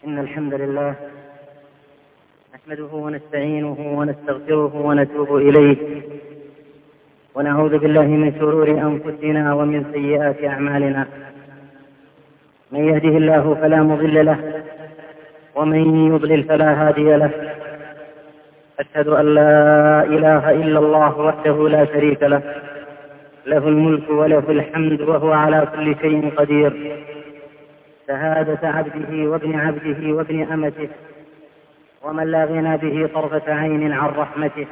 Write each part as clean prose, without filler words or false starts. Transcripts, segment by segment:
إن الحمد لله نحمده ونستعينه ونستغفره ونتوب إليه، ونعوذ بالله من شرور أنفسنا ومن سيئات أعمالنا. من يهده الله فلا مضل له، ومن يضلل فلا هادي له. أشهد أن لا إله إلا الله وحده لا شريك له، له الملك وله الحمد وهو على كل شيء قدير. شهادة عبده وابن عبده وابن أمته، ومن لا غنى به طرفة عين عن رحمته.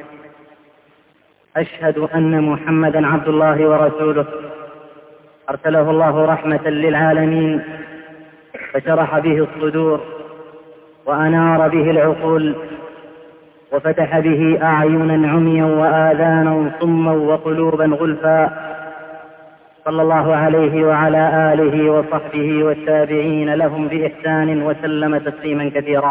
أشهد أن محمدا عبد الله ورسوله، أرسله الله رحمة للعالمين، فشرح به الصدور وأنار به العقول، وفتح به أعينا عميا وآذانا صما وقلوبا غلفا. صلى الله عليه وعلى آله وصحبه والتابعين لهم بإحسان وسلم تسليما كثيرا.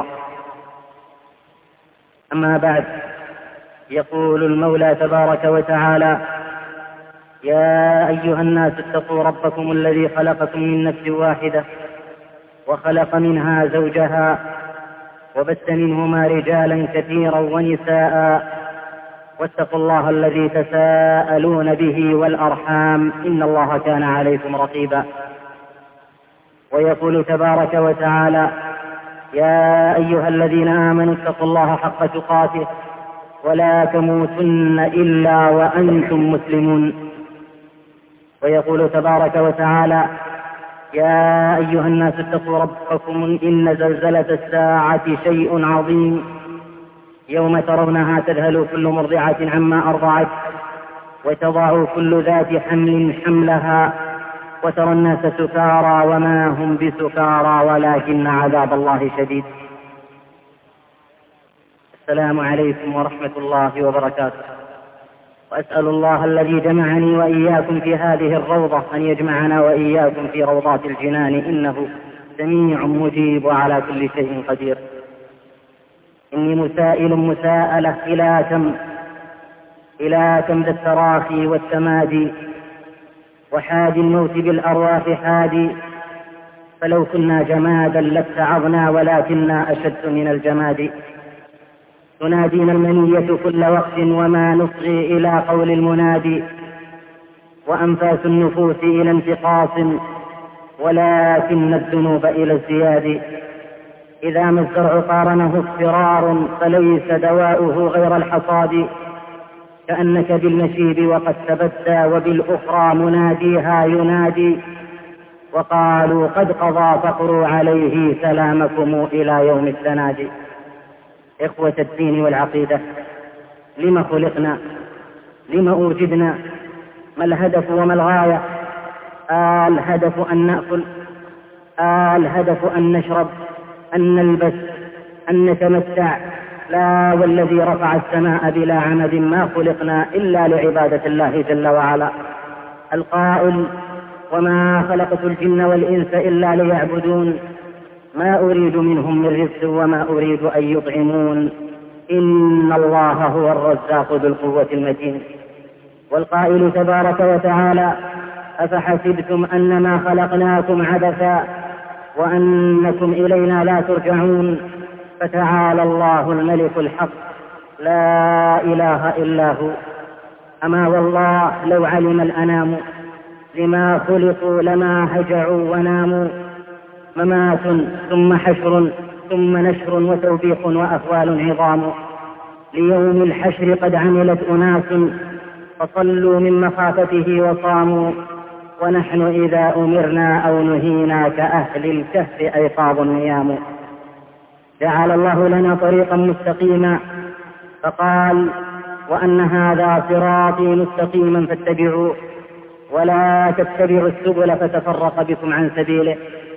أما بعد، يقول المولى تبارك وتعالى: يا أيها الناس اتقوا ربكم الذي خلقكم من نفس واحدة وخلق منها زوجها وبث منهما رجالا كثيرا ونساء، واتقوا الله الذي تساءلون به والأرحام، إن الله كان عليكم رقيبا. ويقول تبارك وتعالى: يا أيها الذين آمنوا اتقوا الله حق تقاته ولا تموتن إلا وأنتم مسلمون. ويقول تبارك وتعالى: يا أيها الناس اتقوا ربكم إن زلزلة الساعة شيء عظيم، يوم ترونها تذهل كل مرضعة عما أرضعت وتضع كل ذات حمل حملها وترى الناس سكارى وما هم بسكارى ولكن عذاب الله شديد. السلام عليكم ورحمة الله وبركاته. وأسأل الله الذي جمعني وإياكم في هذه الروضة أن يجمعنا وإياكم في روضات الجنان، إنه سميع مجيب وعلى كل شيء قدير. إني مسائل مساءلة إلى كم ذا التراخي والتمادي، وحاد الموت بالأرواح حادي. فلو كنا جمادا لاتعظنا ولكننا أشد من الجماد. تنادينا المنية كل وقت وما نصغي إلى قول المنادي، وأنفاس النفوس إلى انتقاص ولكن الذنوب إلى ازدياد. إذا ما الزرع قارنه اصفرار فليس دواؤه غير الحصاد. كأنك بالنشيب وقد تبدى وبالأخرى مناديها ينادي. وقالوا قد قضى فقروا عليه سلامكم إلى يوم التنادي. إخوة الدين والعقيدة، لما خلقنا؟ لما أوجدنا؟ ما الهدف وما الغاية؟ الهدف أن نأكل، الهدف أن نشرب، أن نلبس، أن نتمتع. لا والذي رفع السماء بلا عمد ما خلقنا إلا لعبادة الله جل وعلا. القائل: وما خلقت الجن والإنس إلا ليعبدون، ما أريد منهم من رزق وما أريد أن يطعمون، إن الله هو الرزاق ذو القوة المتين. والقائل تبارك وتعالى: أفحسبتم أنما خلقناكم عبثا وأنكم إلينا لا ترجعون، فتعالى الله الملك الحق لا إله إلا هو. أما والله لو علم الأنام لما خلقوا لما هجعوا وناموا. ممات ثم حشر ثم نشر وتوبيخ وأهوال عظام. ليوم الحشر قد عملت أناس فصلوا من مخافته وصاموا، ونحن إذا أمرنا أو نهينا كأهل الكهف أيقاظ نيام. جعل الله لنا طريقا مستقيما فقال: وأن هذا صراطي مستقيما فاتبعوه ولا تتبعوا السبل فتفرق بكم عن سبيله،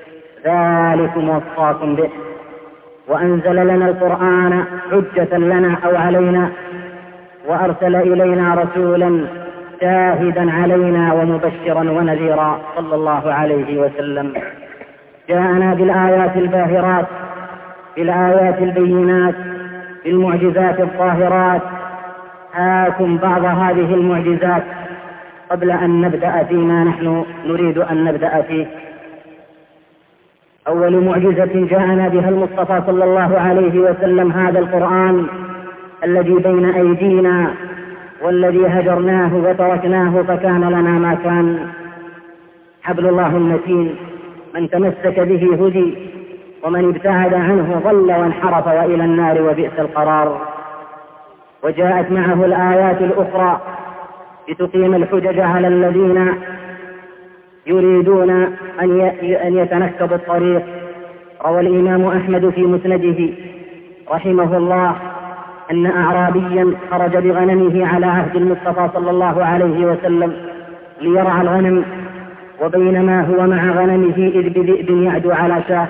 ذلكم وصاكم به. وأنزل لنا القرآن حجة لنا أو علينا، وأرسل إلينا رسولا شاهدا علينا ومبشرا ونذيرا صلى الله عليه وسلم. جاءنا بالآيات الباهرات، بالآيات البينات، بالمعجزات الظاهرات. هاكم بعض هذه المعجزات قبل أن نبدأ فيما نحن نريد أن نبدأ فيه. أول معجزة جاءنا بها المصطفى صلى الله عليه وسلم هذا القرآن الذي بين أيدينا والذي هجرناه وتركناه فكان لنا ما كان. حبل الله المتين، من تمسك به هدي، ومن ابتعد عنه ضل وانحرف وإلى النار وبئس القرار. وجاءت معه الآيات الأخرى لتقيم الحجج على الذين يريدون أن يتنكبوا الطريق. روى الإمام أحمد في مسنده رحمه الله أن أعرابيا خرج بغنمه على عهد المصطفى صلى الله عليه وسلم ليرعى الغنم، وبينما هو مع غنمه إذ بذئب يعدو على شاة،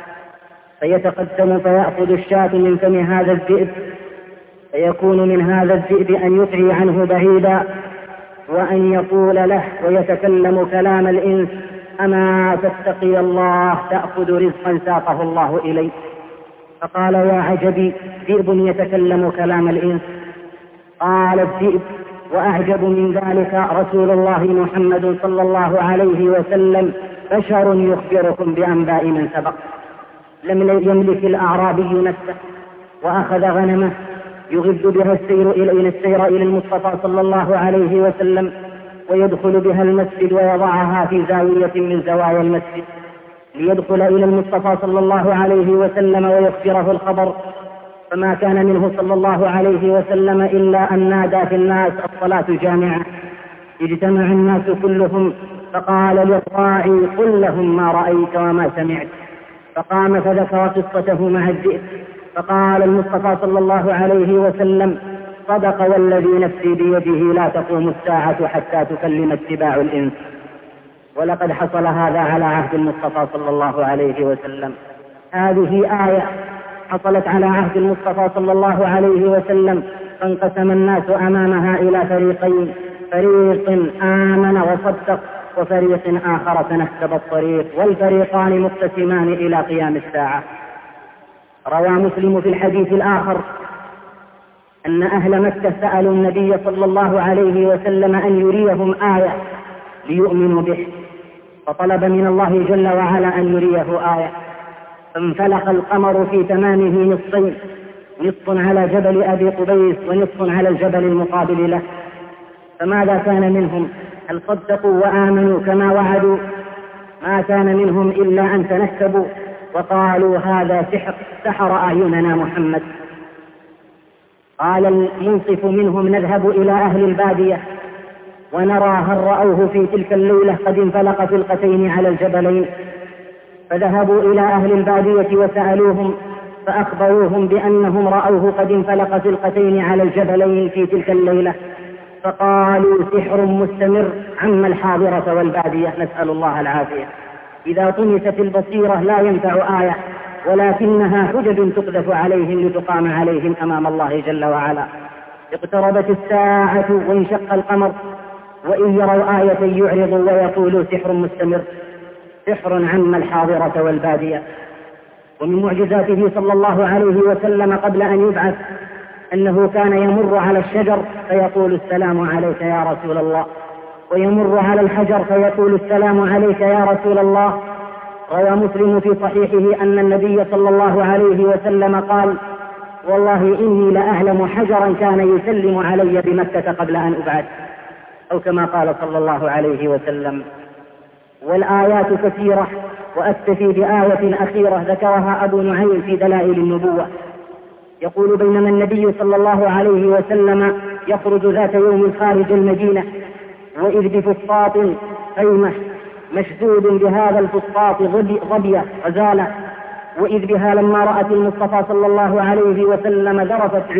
فيتقدم فيأخذ الشاة من فم هذا الذئب، فيكون من هذا الذئب أن يطعي عنه بعيدا وأن يقول له ويتكلم كلام الإنس: أما تتقي الله تأخذ رزقا ساقه الله إليك. فقال: يا عجبي، ذئب يتكلم كلام الإنس. قال الذئب: وأعجب من ذلك رسول الله محمد صلى الله عليه وسلم بشر يخبركم بأنباء من سبق. لم يملك الأعرابي نفسه وأخذ غنمه يغد بها السير إلى المصطفى صلى الله عليه وسلم، ويدخل بها المسجد ويضعها في زاوية من زوايا المسجد ليدخل إلى المصطفى صلى الله عليه وسلم ويخبره الخبر. فما كان منه صلى الله عليه وسلم إلا أن نادى في الناس: الصلاة جامعة. اجتمع الناس كلهم، فقال للراعي: قل لهم ما رأيت وما سمعت. فقام فذكر قصته مع الذئب، فقال المصطفى صلى الله عليه وسلم: صدق والذي نفسي بيده لا تقوم الساعة حتى تكلم اتباع الإنس. ولقد حصل هذا على عهد المصطفى صلى الله عليه وسلم. هذه آية حصلت على عهد المصطفى صلى الله عليه وسلم، فانقسم الناس أمامها إلى فريقين: فريق آمن وصدق، وفريق آخر تنكب الطريق، والفريقان مقتسمان إلى قيام الساعة. روى مسلم في الحديث الآخر أن أهل مكة سألوا النبي صلى الله عليه وسلم أن يريهم آية ليؤمنوا به، فطلب من الله جل وعلا أن يريه آية، فانفلق القمر في تمامه نصفين: نصف على جبل أبي قبيس ونصف على الجبل المقابل له. فماذا كان منهم؟ هل صدقوا وآمنوا كما وعدوا؟ ما كان منهم إلا أن تنكبوا وقالوا: هذا سحر، سحر أعيننا محمد. قال المنصف منهم: نذهب إلى أهل البادية ونرى هل رأوه في تلك الليلة قد انفلق فلقتين على الجبلين. فذهبوا إلى أهل البادية وسألوهم، فأخبروهم بأنهم رأوه قد انفلق فلقتين على الجبلين في تلك الليلة. فقالوا: سحر مستمر عم الحاضرة والبادية، نسأل الله العافية. إذا طمست البصيرة لا ينفع آية، ولكنها حجج تقذف عليهم لتقام عليهم أمام الله جل وعلا. اقتربت الساعة وانشق القمر، وإن يروا آية يعرضوا ويقولوا: سحر مستمر، سحر عم الحاضرة والبادية. ومن معجزاته صلى الله عليه وسلم قبل أن يبعث أنه كان يمر على الشجر فيقول: السلام عليك يا رسول الله، ويمر على الحجر فيقول: السلام عليك يا رسول الله. روى مسلم في صحيحه أن النبي صلى الله عليه وسلم قال: والله إني لأعلم حجرا كان يسلم علي بمكة قبل أن أبعث، أو كما قال صلى الله عليه وسلم. والآيات كثيرة، وأكتفي بآية أخيرة ذكرها أبو نعيم في دلائل النبوة. يقول: بينما النبي صلى الله عليه وسلم يخرج ذات يوم خارج المدينة، وإذ بفسطاط خيمة مشدود بهذا الفسطاط ظبية غزالة، وإذ بها لما رأت المصطفى صلى الله عليه وسلم ذرفت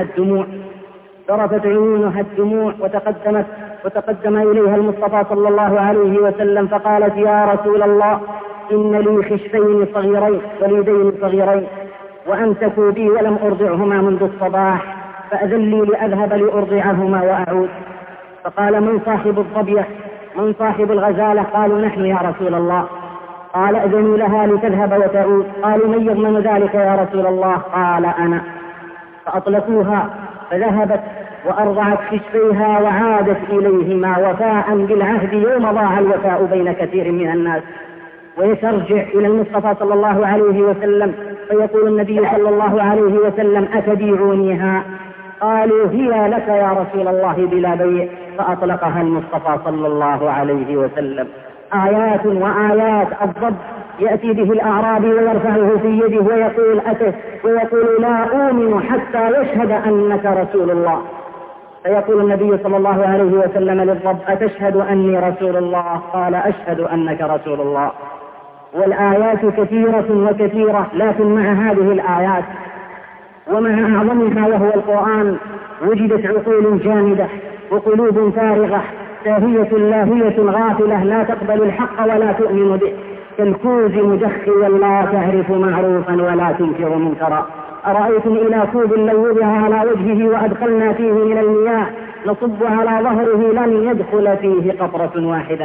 عيونها الدموع وتقدم إليها المصطفى صلى الله عليه وسلم فقالت: يا رسول الله، إن لي خشفين صغيرين وليدين صغيرين، وأمسكوا بي ولم أرضعهما منذ الصباح، فأذن لي لأذهب لأرضعهما وأعود. فقال: من صاحب الظبية؟ من صاحب الغزالة؟ قالوا: نحن يا رسول الله. قال: أذنوا لها لتذهب وتعود. قالوا: من يضمن ذلك يا رسول الله؟ قال: أنا. فأطلقوها فذهبت وأرضعت خشفيها وعادت إليهما وفاء بالعهد يوم ضاع الوفاء بين كثير من الناس. ويترجع إلى المصطفى صلى الله عليه وسلم فيقول النبي صلى الله عليه وسلم أتبيعونيها؟ قالوا هي لك يا رسول الله بلا بيع، فأطلقها المصطفى صلى الله عليه وسلم. آيات وآيات الضب يأتي به الأعرابي ويرفعه في يده ويقول لا أؤمن حتى يشهد أنك رسول الله. فيقول النبي صلى الله عليه وسلم للضب أتشهد أني رسول الله؟ قال أشهد أنك رسول الله. والآيات كثيرة وكثيرة، لكن مع هذه الآيات ومع أعظمها وهو القرآن وجدت عقول جامدة وقلوب فارغة ساهية لاهية غافلة لا تقبل الحق ولا تؤمن به، كالكوز مدخيا لا تعرف معروفا ولا تنكر منكرا. أرأيتم إلى كوب لو وضع على وجهه وأدخلنا فيه من المياه نصب على ظهره لن يدخل فيه قطرة واحدة.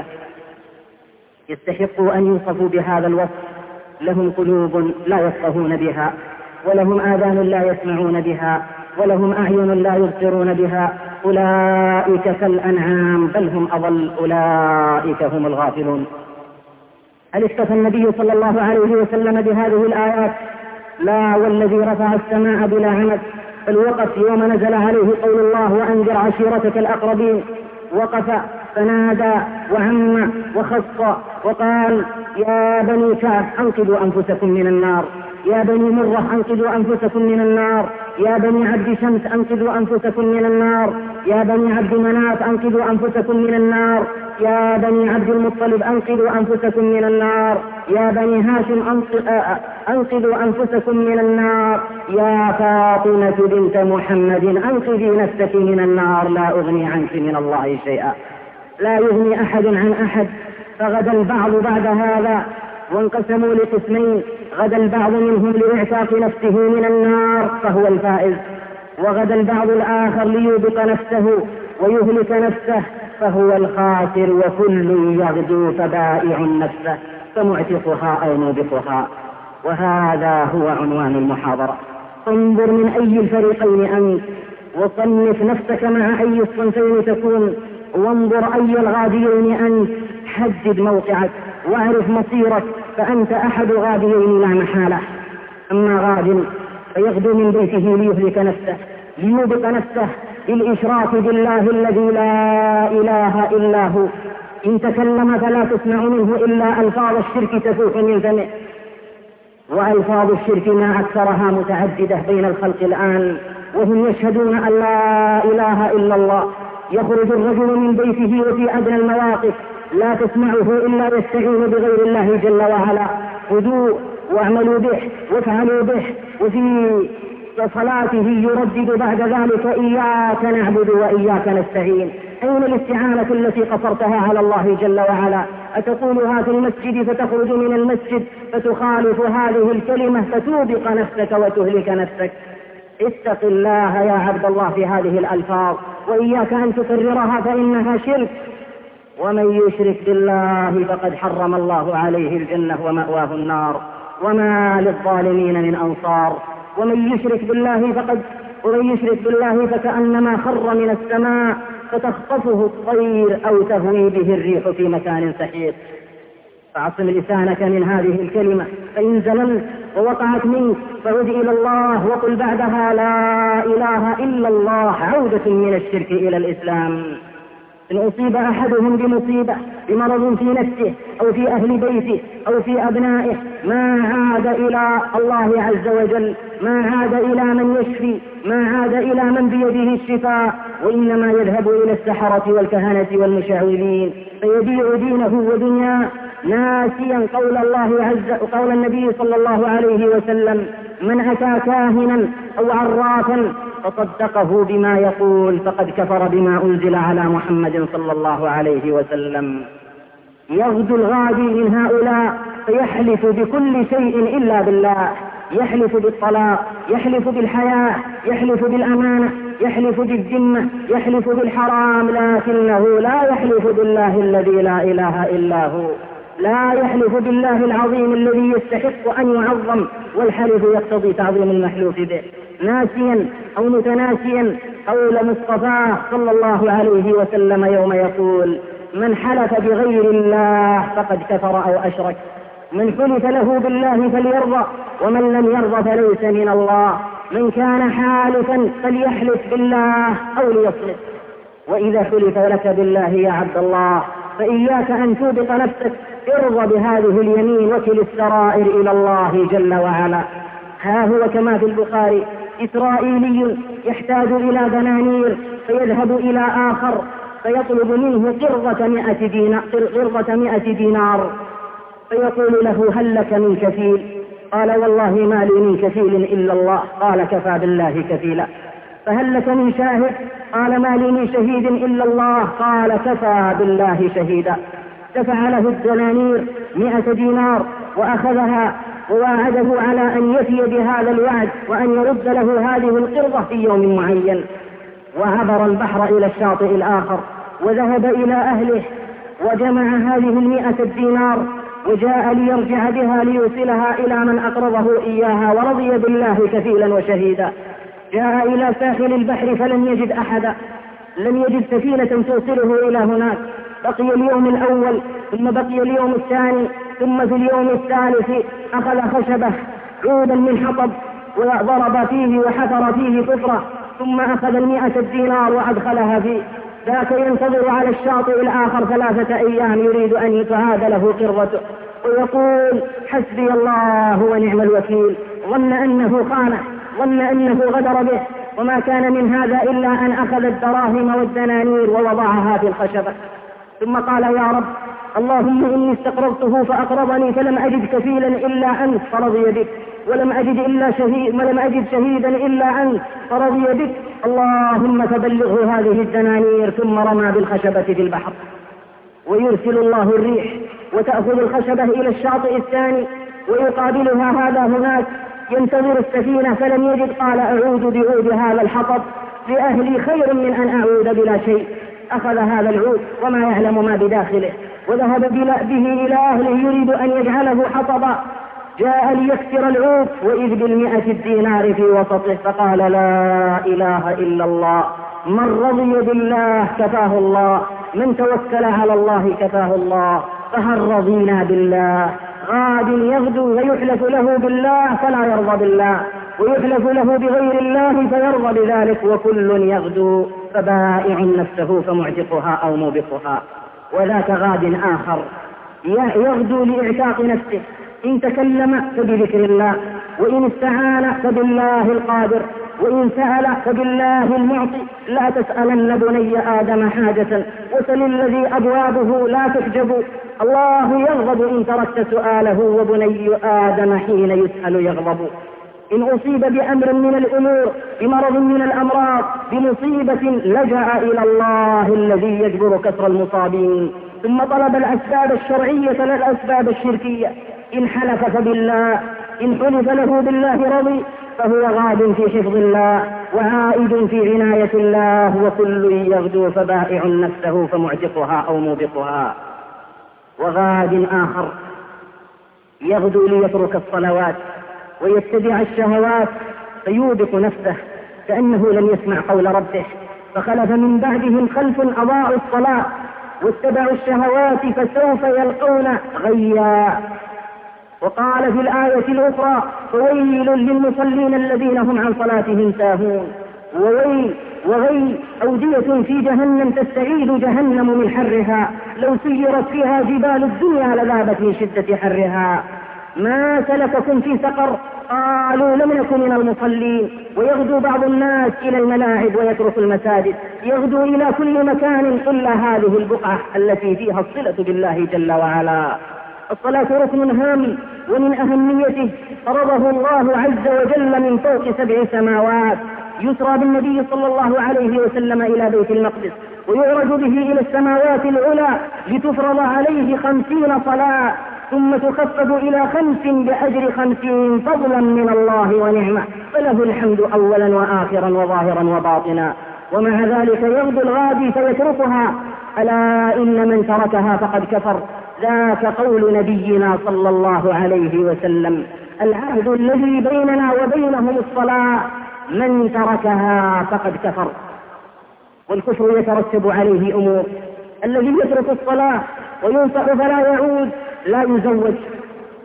يستحقوا أن يوصفوا بهذا الوصف. لهم قلوب لا يفقهون بها، ولهم آذان لا يسمعون بها، ولهم أعين لا يبصرون بها، أولئك كالأنعام بل هم أضل، أولئك هم الغافلون. هل اكتفى النبي صلى الله عليه وسلم بهذه الآيات؟ لا، والذي رفع السماء بلا عمد بل وقف يوم نزل عليه قول الله وأنذر عشيرتك الأقربين، وقف فنادى وعم وخص وقال يا بني كعب أنقذوا أنفسكم من النار، يا بني مرة أنقذوا أنفسكم من النار، يا بني عبد شمس أنقذوا أنفسكم من النار، يا بني عبد مناف أنقذوا أنفسكم من النار، يا بني عبد المطلب أنقذوا أنفسكم من النار، يا بني هاشم أنقذوا أنفسكم من النار، يا فاطمة بنت محمد أنقذي نفسك من النار لا أغني عنك من الله شيئا. لا يغني أحد عن أحد. فغدا البعض بعد هذا وانقسموا لقسمين، غدا البعض منهم لإعتاق نفسه من النار فهو الفائز، وغدا البعض الآخر ليوبق نفسه ويهلك نفسه فهو الخاسر، وكل يغدو فبائع نفسه فمعتقها أو موبقها. وهذا هو عنوان المحاضرة. انظر من أي الفريقين أنت، وصنف نفسك مع أي الصنفين تكون، وانظر أي الغاديين أنت، حدد موقعك واعرف مصيرك، فأنت أحد غاديين لا محالة. أما غاد فيغدو من بيته ليهلك نفسه ليوبق نفسه بالإشراك بالله الذي لا إله إلا هو، إن تكلم فلا تسمع منه إلا ألفاظ الشرك تفوح من فمه، وألفاظ الشرك ما أكثرها متعددة بين الخلق الآن، وهم يشهدون أن لا إله إلا الله. يخرج الرجل من بيته وفي أدنى المواقف لا تسمعه إلا يستعين بغير الله جل وعلا. خذوا واعملوا به وافعلوا به، وفي صلاته يردد بعد ذلك إياك نعبد وإياك نستعين. أين الاستعانة التي قصرتها على الله جل وعلا؟ أتقولها في المسجد فتخرج من المسجد فتخالف هذه الكلمة فتوبق نفسك وتهلك نفسك. اتق الله يا عبد الله في هذه الألفاظ، وإياك أن تكررها فإنها شرك. ومن يشرك بالله فقد حرم الله عليه الجنة ومأواه النار وما للظالمين من أنصار. ومن يشرك بالله فكأنما خر من السماء فتخطفه الطير أو تهوي به الريح في مكان سحيق. فاعصم لسانك من هذه الكلمة، فإن زللت ووقعت منك فعد إلى الله وقل بعدها لا إله إلا الله، عودة من الشرك إلى الإسلام. إن أصيب أحدهم بمصيبة بمرض في نفسه أو في أهل بيته أو في أبنائه ما عاد إلى الله عز وجل، ما عاد إلى من يشفي، ما عاد إلى من بيده الشفاء، وإنما يذهب إلى السحرة والكهنة والمشعوذين فيبيع دينه ودنياه ناسيا قول النبي صلى الله عليه وسلم: من أتى كاهنا أو عرافا فصدقه بما يقول فقد كفر بما أنزل على محمد صلى الله عليه وسلم. يغدو الغادي من هؤلاء فيحلف بكل شيء إلا بالله، يحلف بالطلاق، يحلف بالحياة، يحلف بالأمانة، يحلف بالذمة، يحلف بالحرام، لكنه لا يحلف بالله الذي لا إله إلا هو، لا يحلف بالله العظيم الذي يستحق أن يعظم، والحلف يقتضي تعظيم المحلوف به، ناسيا أو متناسيا قول مصطفى صلى الله عليه وسلم يوم يقول: من حلف بغير الله فقد كفر أو أشرك. من حلف له بالله فليرضى ومن لم يرضى فليس من الله. من كان حالفا فليحلف بالله أو ليصمت. وإذا حلف لك بالله يا عبد الله فإياك أن توبق نفسك، ارضى بهذه اليمين وكل السرائر إلى الله جل وعلا. ها هو كما في البخاري إسرائيلي يحتاج إلى دنانير فيذهب إلى آخر فيطلب منه قرضة 100 دينار فيقول له هل لك من كفيل؟ قال والله ما لي من كفيل إلا الله. قال كفى بالله كفيلا. فهل لك من شاهد؟ قال ما لي من شهيد إلا الله. قال كفى بالله شهيدا. دفع له الدنانير 100 دينار وأخذها وواعده على أن يفي بهذا الوعد وأن يرد له هذه القرضة في يوم معين. وعبر البحر إلى الشاطئ الآخر وذهب إلى أهله وجمع هذه 100 دينار وجاء ليرجع بها ليوصلها إلى من أقرضه إياها ورضي بالله كفيلا وشهيدا. جاء إلى ساحل البحر فلم يجد أحدا، لم يجد سفينة توصله إلى هناك. بقي اليوم الأول ثم بقي اليوم الثاني ثم في اليوم الثالث أخذ خشبة عودا من حطب وضرب فيه وحفر فيه حفرة ثم أخذ 100 دينار وأدخلها فيه. ذاك ينتظر على الشاطئ الآخر 3 أيام يريد أن يتعاد له قرته ويقول حسبي الله ونعم الوكيل. ظن أنه خانه، ظن أنه غدر به، وما كان من هذا إلا أن أخذ الدراهم والدنانير ووضعها في الخشبة. ثم قال يا رب اللهم إني استقرضته فأقرضني فلم أجد كفيلا إلا أنت فرضي بك، ولم أجد شهيدا إلا أنت فرضي بك، اللهم فبلغه هذه الدنانير. ثم رمى بالخشبة في البحر ويرسل الله الريح وتأخذ الخشبة إلى الشاطئ الثاني ويقابلها هذا هناك ينتظر السفينة فلم يجد. قال أعود بعود هذا الحطب لأهلي خير من أن أعود بلا شيء. أخذ هذا العود وما يعلم ما بداخله وذهب به إلى أهله يريد أن يجعله حطبا. جاء ليكسر العود وإذ ب100 دينار في وسطه فقال لا إله إلا الله. من رضي بالله كفاه الله، من توكل على الله كفاه الله. فهل رضينا بالله؟ غاد يغدو ويحلف له بالله فلا يرضى بالله، ويحلف له بغير الله فيرضى بذلك، وكل يغدو فبائع نفسه فمعتقها أو موبقها. وذاك غاد آخر يغدو لإعتاق نفسه، إن تكلم فبذكر الله، وإن استعان فبالله القادر، وإن سأل فبالله المعطي. لا تسألن بني آدم حاجة وسل الذي أبوابه لا تحجب. الله يغضب إن تركت سؤاله، وبني آدم حين يسأل يغضب. إن أصيب بأمر من الأمور، بمرض من الأمراض، بمصيبة لجأ إلى الله الذي يجبر كسر المصابين، ثم طلب الأسباب الشرعية لا الأسباب الشركية. إن حلف فبالله، إن حلف له بالله رضي، فهو غاد في حفظ الله وعائد في عناية الله. وكل يغدو فبائع نفسه فمعتقها أو موبقها. وغاد آخر يغدو ليترك الصلوات ويتبع الشهوات فيوبق نفسه كأنه لم يسمع قول ربه. فخلف من بعدهم خلف أضاعوا الصلاة واتبعوا الشهوات فسوف يلقون غيا. وقال في الآية الأخرى فويل للمصلين الذين هم عن صلاتهم ساهون. وغي أودية في جهنم تستعيد جهنم من حرها، لو سيرت فيها جبال الدنيا لذابت من شدة حرها. ما سلككم في سقر؟ قالوا لم نكن من المصلين. ويغدو بعض الناس إلى الملاعب ويترك المساجد، يغدو إلى كل مكان إلا هذه البقعة التي فيها الصلة بالله جل وعلا. الصلاة ركن هام ومن أهميته فرضه الله عز وجل من فوق 7 سماوات. يسرى بالنبي صلى الله عليه وسلم إلى بيت المقدس ويعرج به إلى السماوات العلى لتفرض عليه 50 صلاة، ثم تخفض إلى 5 بأجر 50 فضلا من الله ونعمة، فله الحمد أولا وآخرا وظاهرا وباطنا. ومع ذلك يغدو الغادي فيتركها. ألا إن من تركها فقد كفر. ذاك قول نبينا صلى الله عليه وسلم العهد الذي بيننا وبينهم الصلاة، من تركها فقد كفر. والكفر يترتب عليه أمور. الذي يترك الصلاة وينصح فلا يعود لا يزوج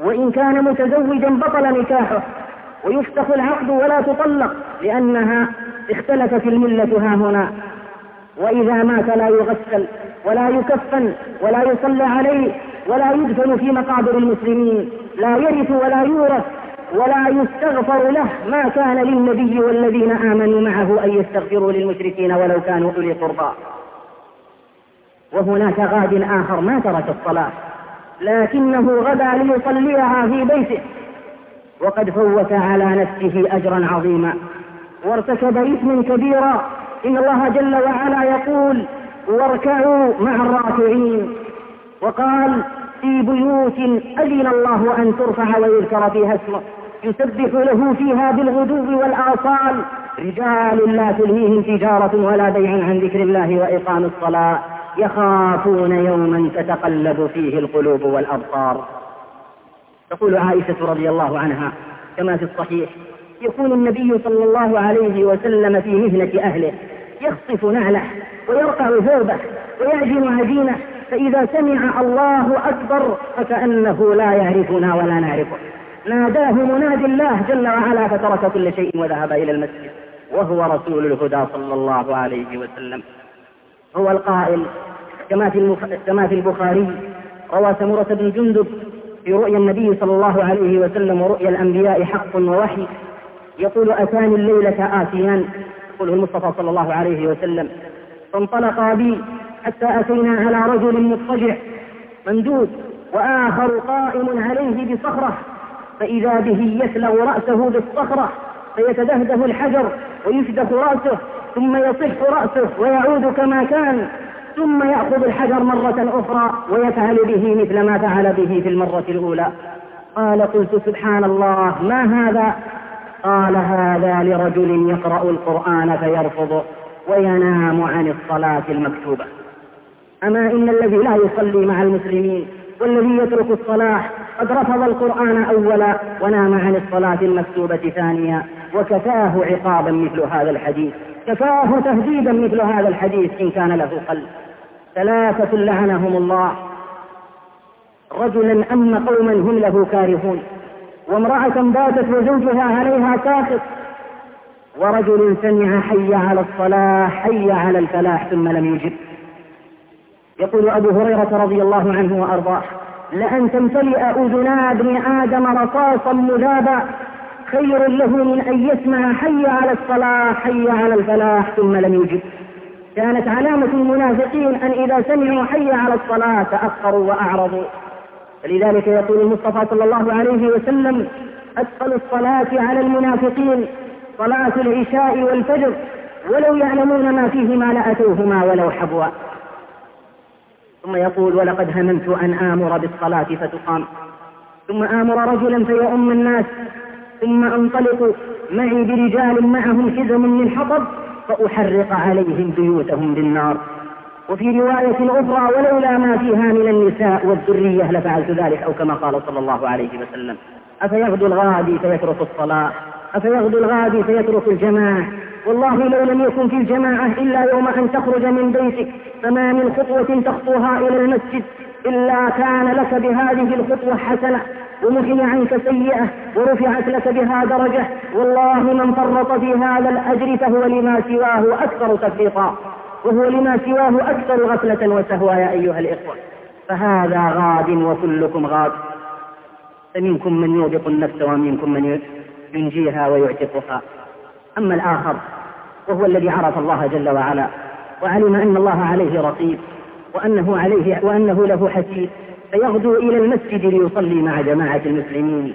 وإن كان متزوجا بطل نكاحه ويفسخ العقد ولا تطلق، لأنها اختلفت الملة ها هنا. وإذا مات لا يغسل ولا يكفن ولا يصلى عليه ولا يدفن في مقابر المسلمين، لا يرث ولا يورث ولا يستغفر له، ما كان للنبي والذين آمنوا معه أن يستغفروا للمشركين ولو كانوا أولي قربى. وهناك غاد آخر ما ترك الصلاة لكنه غدا ليصليها في بيته، وقد فوت على نفسه أجرا عظيما وارتكب إثما كبيرا. إن الله جل وعلا يقول: واركعوا مع الراكعين. وقال: في بيوت أذن الله أن ترفع ويذكر فيها اسمه يسبح له فيها بالغدو والآصال رجال لا تلهيهم تجارة ولا بيع عن ذكر الله وإقام الصلاة يخافون يوما تتقلب فيه القلوب والأبصار. تقول عائشة رضي الله عنها كما في الصحيح: يكون النبي صلى الله عليه وسلم في مهنة أهله يخصف نعله ويرقع ثوبه ويعجن عجينه، فإذا سمع الله أكبر فكأنه لا يعرفنا ولا نعرفه، ناداه منادي الله جل وعلا فترك كل شيء وذهب إلى المسجد، وهو رسول الهدى صلى الله عليه وسلم. هو القائل كما في البخاري: روى سمرة بن جندب في رؤيا النبي صلى الله عليه وسلم: ورؤيا الأنبياء حق ووحي. يقول: أتاني الليلة آتيان، يقوله المصطفى صلى الله عليه وسلم، فانطلقا بي حتى أتينا على رجل مضطجع ممدود وآخر قائم عليه بصخرة، فإذا به يسلغ رأسه بالصخرة فيتدهده الحجر ويشدخ رأسه ثم يصح رأسه ويعود كما كان، ثم يأخذ الحجر مرة أخرى ويفعل به مثل ما فعل به في المرة الأولى. قال: قلت: سبحان الله، ما هذا؟ قال: هذا لرجل يقرأ القرآن فيرفضه وينام عن الصلاة المكتوبة. أما إن الذي لا يصلي مع المسلمين والذي يترك الصلاة قد رفض القرآن أولا ونام عن الصلاة المكتوبة ثانيا، وكفاه عقابا مثل هذا الحديث، كفاه تهديدا مثل هذا الحديث إن كان له قلب. ثلاثة لعنهم الله: رجلا أم قوما هم له كارهون، وامرأة باتت وزوجها عليها ساخط، ورجل سمع حي على الصلاة حي على الفلاح ثم لم يجب. يقول أبو هريرة رضي الله عنه وأرضاه: لأن تمتلئ أذنا ابن آدم رصاصا مذابا خير له من أن يسمع حي على الصلاة حي على الفلاح ثم لم يجب. كانت علامة المنافقين أن إذا سمعوا حي على الصلاة تأخروا وأعرضوا. فلذلك يقول المصطفى صلى الله عليه وسلم: أثقل الصلاة على المنافقين صلاة العشاء والفجر، ولو يعلمون ما فيهما لأتوهما ولو حبوا. ثم يقول: ولقد هممت أن آمر بالصلاة فتقام، ثم آمر رجلا فيؤم الناس، ثم أنطلق معي برجال معهم حزم من حطب فأحرق عليهم بيوتهم بالنار. وفي رواية أخرى: ولولا ما فيها من النساء والذرية لفعلت ذلك، أو كما قال صلى الله عليه وسلم. أفيغدو الغادي فيترك الصلاة؟ أفيغدو الغادي فيترك الجماعة؟ والله لو لم يكن في الجماعة إلا يوم أن تخرج من بيتك فما من خطوة تخطوها إلى المسجد إلا كان لك بهذه الخطوة حسنة ومحي عنك سيئة ورفعت لك بها درجة. والله من فرط في هذا الأجر فهو لما سواه أكثر تفريطا، وهو لما سواه أكثر غفلة وسهوا يا أيها الإخوة. فهذا غاد وكلكم غاد، فمنكم من يوبق النفس ومنكم من ينجيها ويعتقها. أما الآخر وهو الذي عرف الله جل وعلا وعلم أن الله عليه رقيب وأنه له حسيب، فيغدو إلى المسجد ليصلي مع جماعة المسلمين،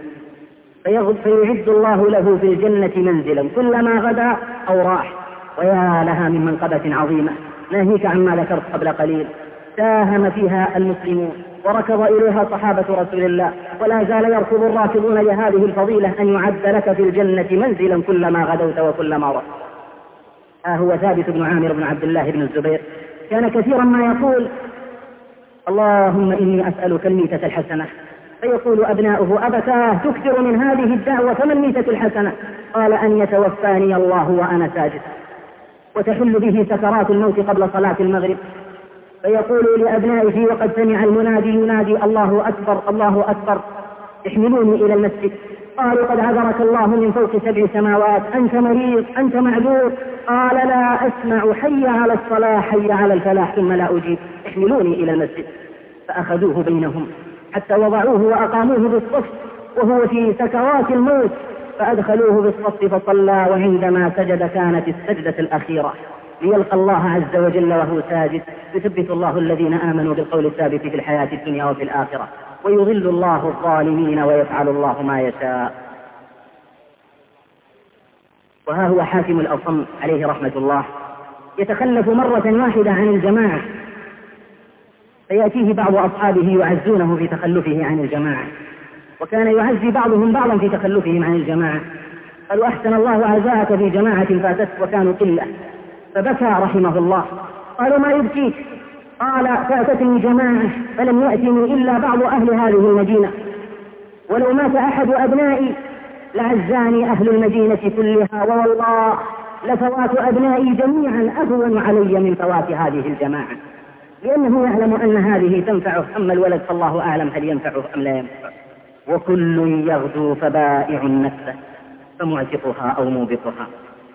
فيعد الله له في الجنة منزلا كلما غدا أو راح. ويا لها من منقبة عظيمة ناهيك عما ذكرت قبل قليل، ساهم فيها المسلمون وركض إليها صحابة رسول الله، ولا زال يركض الراكضون لهذه الفضيلة أن يعد لك في الجنة منزلا كلما غدوت وكلما رحت. هو ثابت بن عامر بن عبد الله بن الزبير كان كثيرا ما يقول: اللهم إني أسألك الميتة الحسنة. فيقول أبناؤه: أبتاه تكثر من هذه الدعوة، فما الميتة الحسنة؟ قال: أن يتوفاني الله وأنا ساجد، وتحل به سكرات الموت قبل صلاة المغرب. فيقول لأبنائه وقد سمع المنادي ينادي: الله أكبر الله أكبر، احملوني إلى المسجد. قالوا قد عذرك الله من فوق 7 سماوات، أنت مريض، أنت معذور. قال لا أسمع حي على الصلاة حي على الفلاح ثم لا أجيب، احملوني إلى المسجد. فأخذوه بينهم حتى وضعوه وأقاموه بالصف وهو في سكرات الموت، فأدخلوه بالصف فصلى، وعندما سجد كانت السجدة الأخيرة ليلقى الله عز وجل وهو ساجد. يثبت الله الذين آمنوا بالقول الثابت في الحياة الدنيا وفي الآخرة، ويضل الله الظالمين ويفعل الله ما يشاء. وها هو حاتم الأصم عليه رحمة الله يتخلف مرة واحدة عن الجماعة، فيأتيه بعض أصحابه يعزونه في تخلفه عن الجماعة، وكان يعزي بعضهم بعضا في تخلفهم عن الجماعة. قالوا أحسن الله عزاءك في جماعة فاتت وكانوا قلة، فبكى رحمه الله. قالوا ما يبكيك؟ قال فاتتني جماعة فلم يأتني إلا بعض أهل هذه المدينة، ولو مات أحد أبنائي لعزاني أهل المدينة كلها، ووالله لفوات أبنائي جميعا أهون علي من فوات هذه الجماعة، لأنه يعلم أن هذه تنفعه، أما الولد فالله أعلم هل ينفعه أم لا ينفعه. وكل يغدو فبائع نفسه فمعتقها أو موبقها.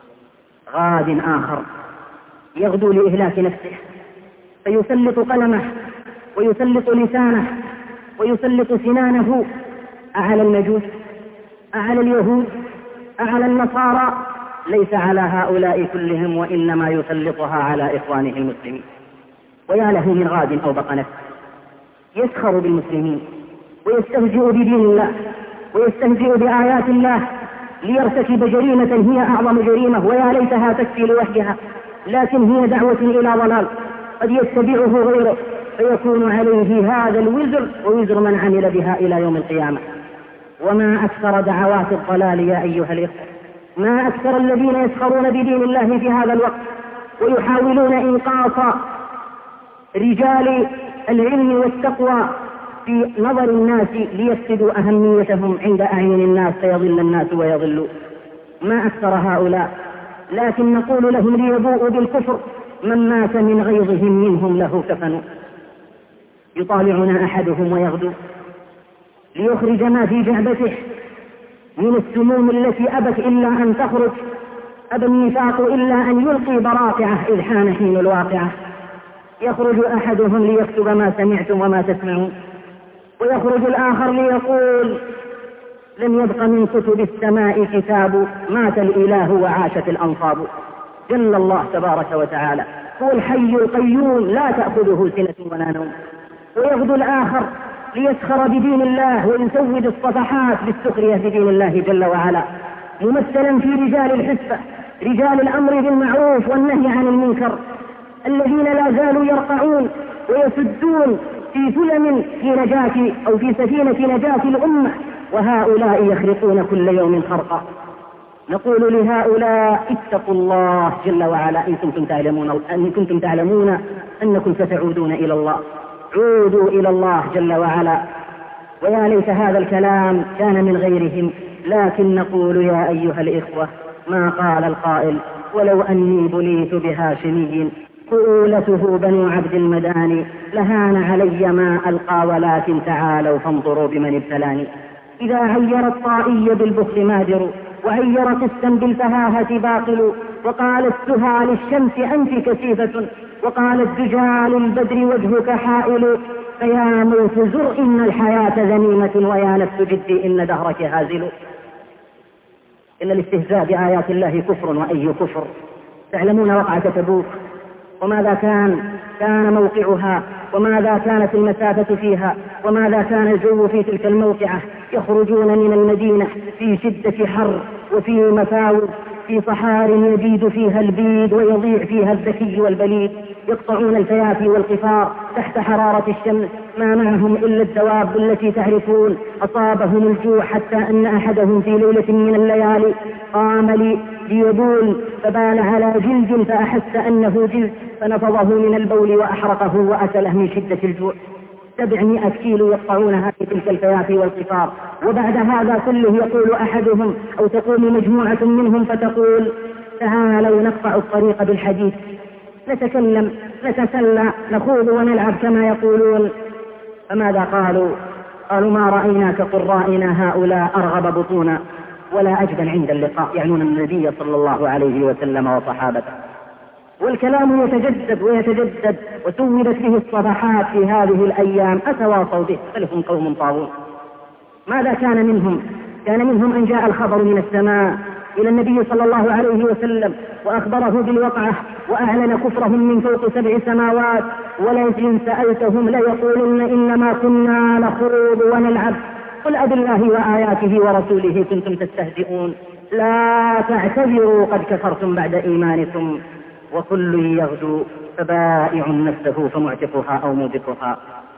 غاد آخر يغدو لإهلاك نفسه فيسلط قلمه ويسلط لسانه ويسلط سنانه أعلى المجوس، أعلى اليهود، أعلى النصارى، ليس على هؤلاء كلهم، وإنما يسلطها على إخوانه المسلمين. ويا له من غاد أو بق نفسه يسخر بالمسلمين ويستهزئ بدين الله ويستهزئ بآيات الله ليرتكب جريمة هي أعظم جريمة، ويا ليتها تكفي لوحدها، لكن هي دعوة إلى ضلال قد يتبعه غيره فيكون عليه هذا الوزر ووزر من عمل بها إلى يوم القيامة. وما أكثر دعوات الضلال يا أيها الإخوة، ما أكثر الذين يسخرون بدين الله في هذا الوقت ويحاولون إنقاص رجال العلم والتقوى في نظر الناس ليفسدوا أهميتهم عند أعين الناس فيضل الناس ويضلوا. ما أكثر هؤلاء، لكن نقول لهم ليبوءوا بالكفر، من مات من غيظهم منهم له كفن. يطالعون أحدهم ويغدو ليخرج ما في جعبته من السموم التي أبت إلا أن تخرج، أبى النفاق إلا أن يلقي براقعه إذ حان حين الواقعة. يخرج أحدهم ليكتب ما سمعتم وما تسمعون، ويخرج الآخر ليقول لم يبق من كتب السماء كتاب، مات الإله وعاشت الأنصاب. جل الله تبارك وتعالى هو الحي القيوم لا تأخذه سنة ولا نوم. ويغدو الآخر ليسخر بدين الله ويسود الصفحات بالسخرية بدين الله جل وعلا، ممثلا في رجال الحسبة، رجال الأمر بالمعروف والنهي عن المنكر، الذين لا زالوا يرقعون ويسدون في سلم في نجاة أو في سفينة نجاة الأمة، وهؤلاء يخرقون كل يوم خرقا. نقول لهؤلاء اتقوا الله جل وعلا إن كنتم تعلمون أنكم ستعودون إلى الله. عودوا إلى الله جل وعلا. ويا ليت هذا الكلام كان من غيرهم، لكن نقول يا أيها الإخوة ما قال القائل ولو أني بليت بهاشمي قولته بنو عبد المداني لهان علي ما ألقى، ولكن تعالوا فانظروا بمن ابتلاني. إذا عير الطائي بالبخل ماجر، وعير قسا بالفهاهة باطل، وقال السهى للشمس أنت كثيفة، وقال الدجى للبدر وجهك حائل. فيا موت زر إن الحياة ذميمة، ويا نفس جدي إن دهرك هازل. إن الاستهزاء بآيات الله كفر، وأي كفر. تعلمون وقعة تبوك وماذا كان موقعها، وماذا كانت المسافة فيها، وماذا كان الجو في تلك الموقعة. يخرجون من المدينة في شدة حر وفي مفاوض، في صحار يبيد فيها البيد ويضيع فيها الذكي والبليد، يقطعون الفيافي والقفار تحت حرارة الشمس، ما معهم إلا الدواب التي تعرفون. أصابهم الجوع حتى أن أحدهم في ليلة من الليالي قام ليبول فبال على جلد فأحس أنه جلد، فنفضه من البول وأحرقه وأكله من شدة الجوع. 700 كيلو يقطعونها في تلك الفيافي والقفار. وبعد هذا كله يقول أحدهم أو تقوم مجموعة منهم فتقول تعالوا نقطع الطريق بالحديث، نتكلم، نتسلى، نخوض ونلعب كما يقولون. فماذا قالوا؟ قالوا ما رأيناك قرائنا هؤلاء أرغب بطونا ولا أجبن عند اللقاء، يعنون النبي صلى الله عليه وسلم وصحابته. والكلام يتجدد ويتجدد، وسودت به الصفحات في هذه الأيام أتواصوا به، بل هم قوم طاغون. ماذا كان منهم؟ كان منهم أن جاء الخبر من السماء إلى النبي صلى الله عليه وسلم وأخبره بالوقعة وأعلن كفرهم من فوق 7 سماوات، ولئن سألتهم ليقولن إنما كنا نخوض ونلعب قل أبالله وآياته ورسوله كنتم تستهزئون لا تعتذروا قد كفرتم بعد إيمانكم وكل يغدو فبائع نفسه فمعتقها أو موبقها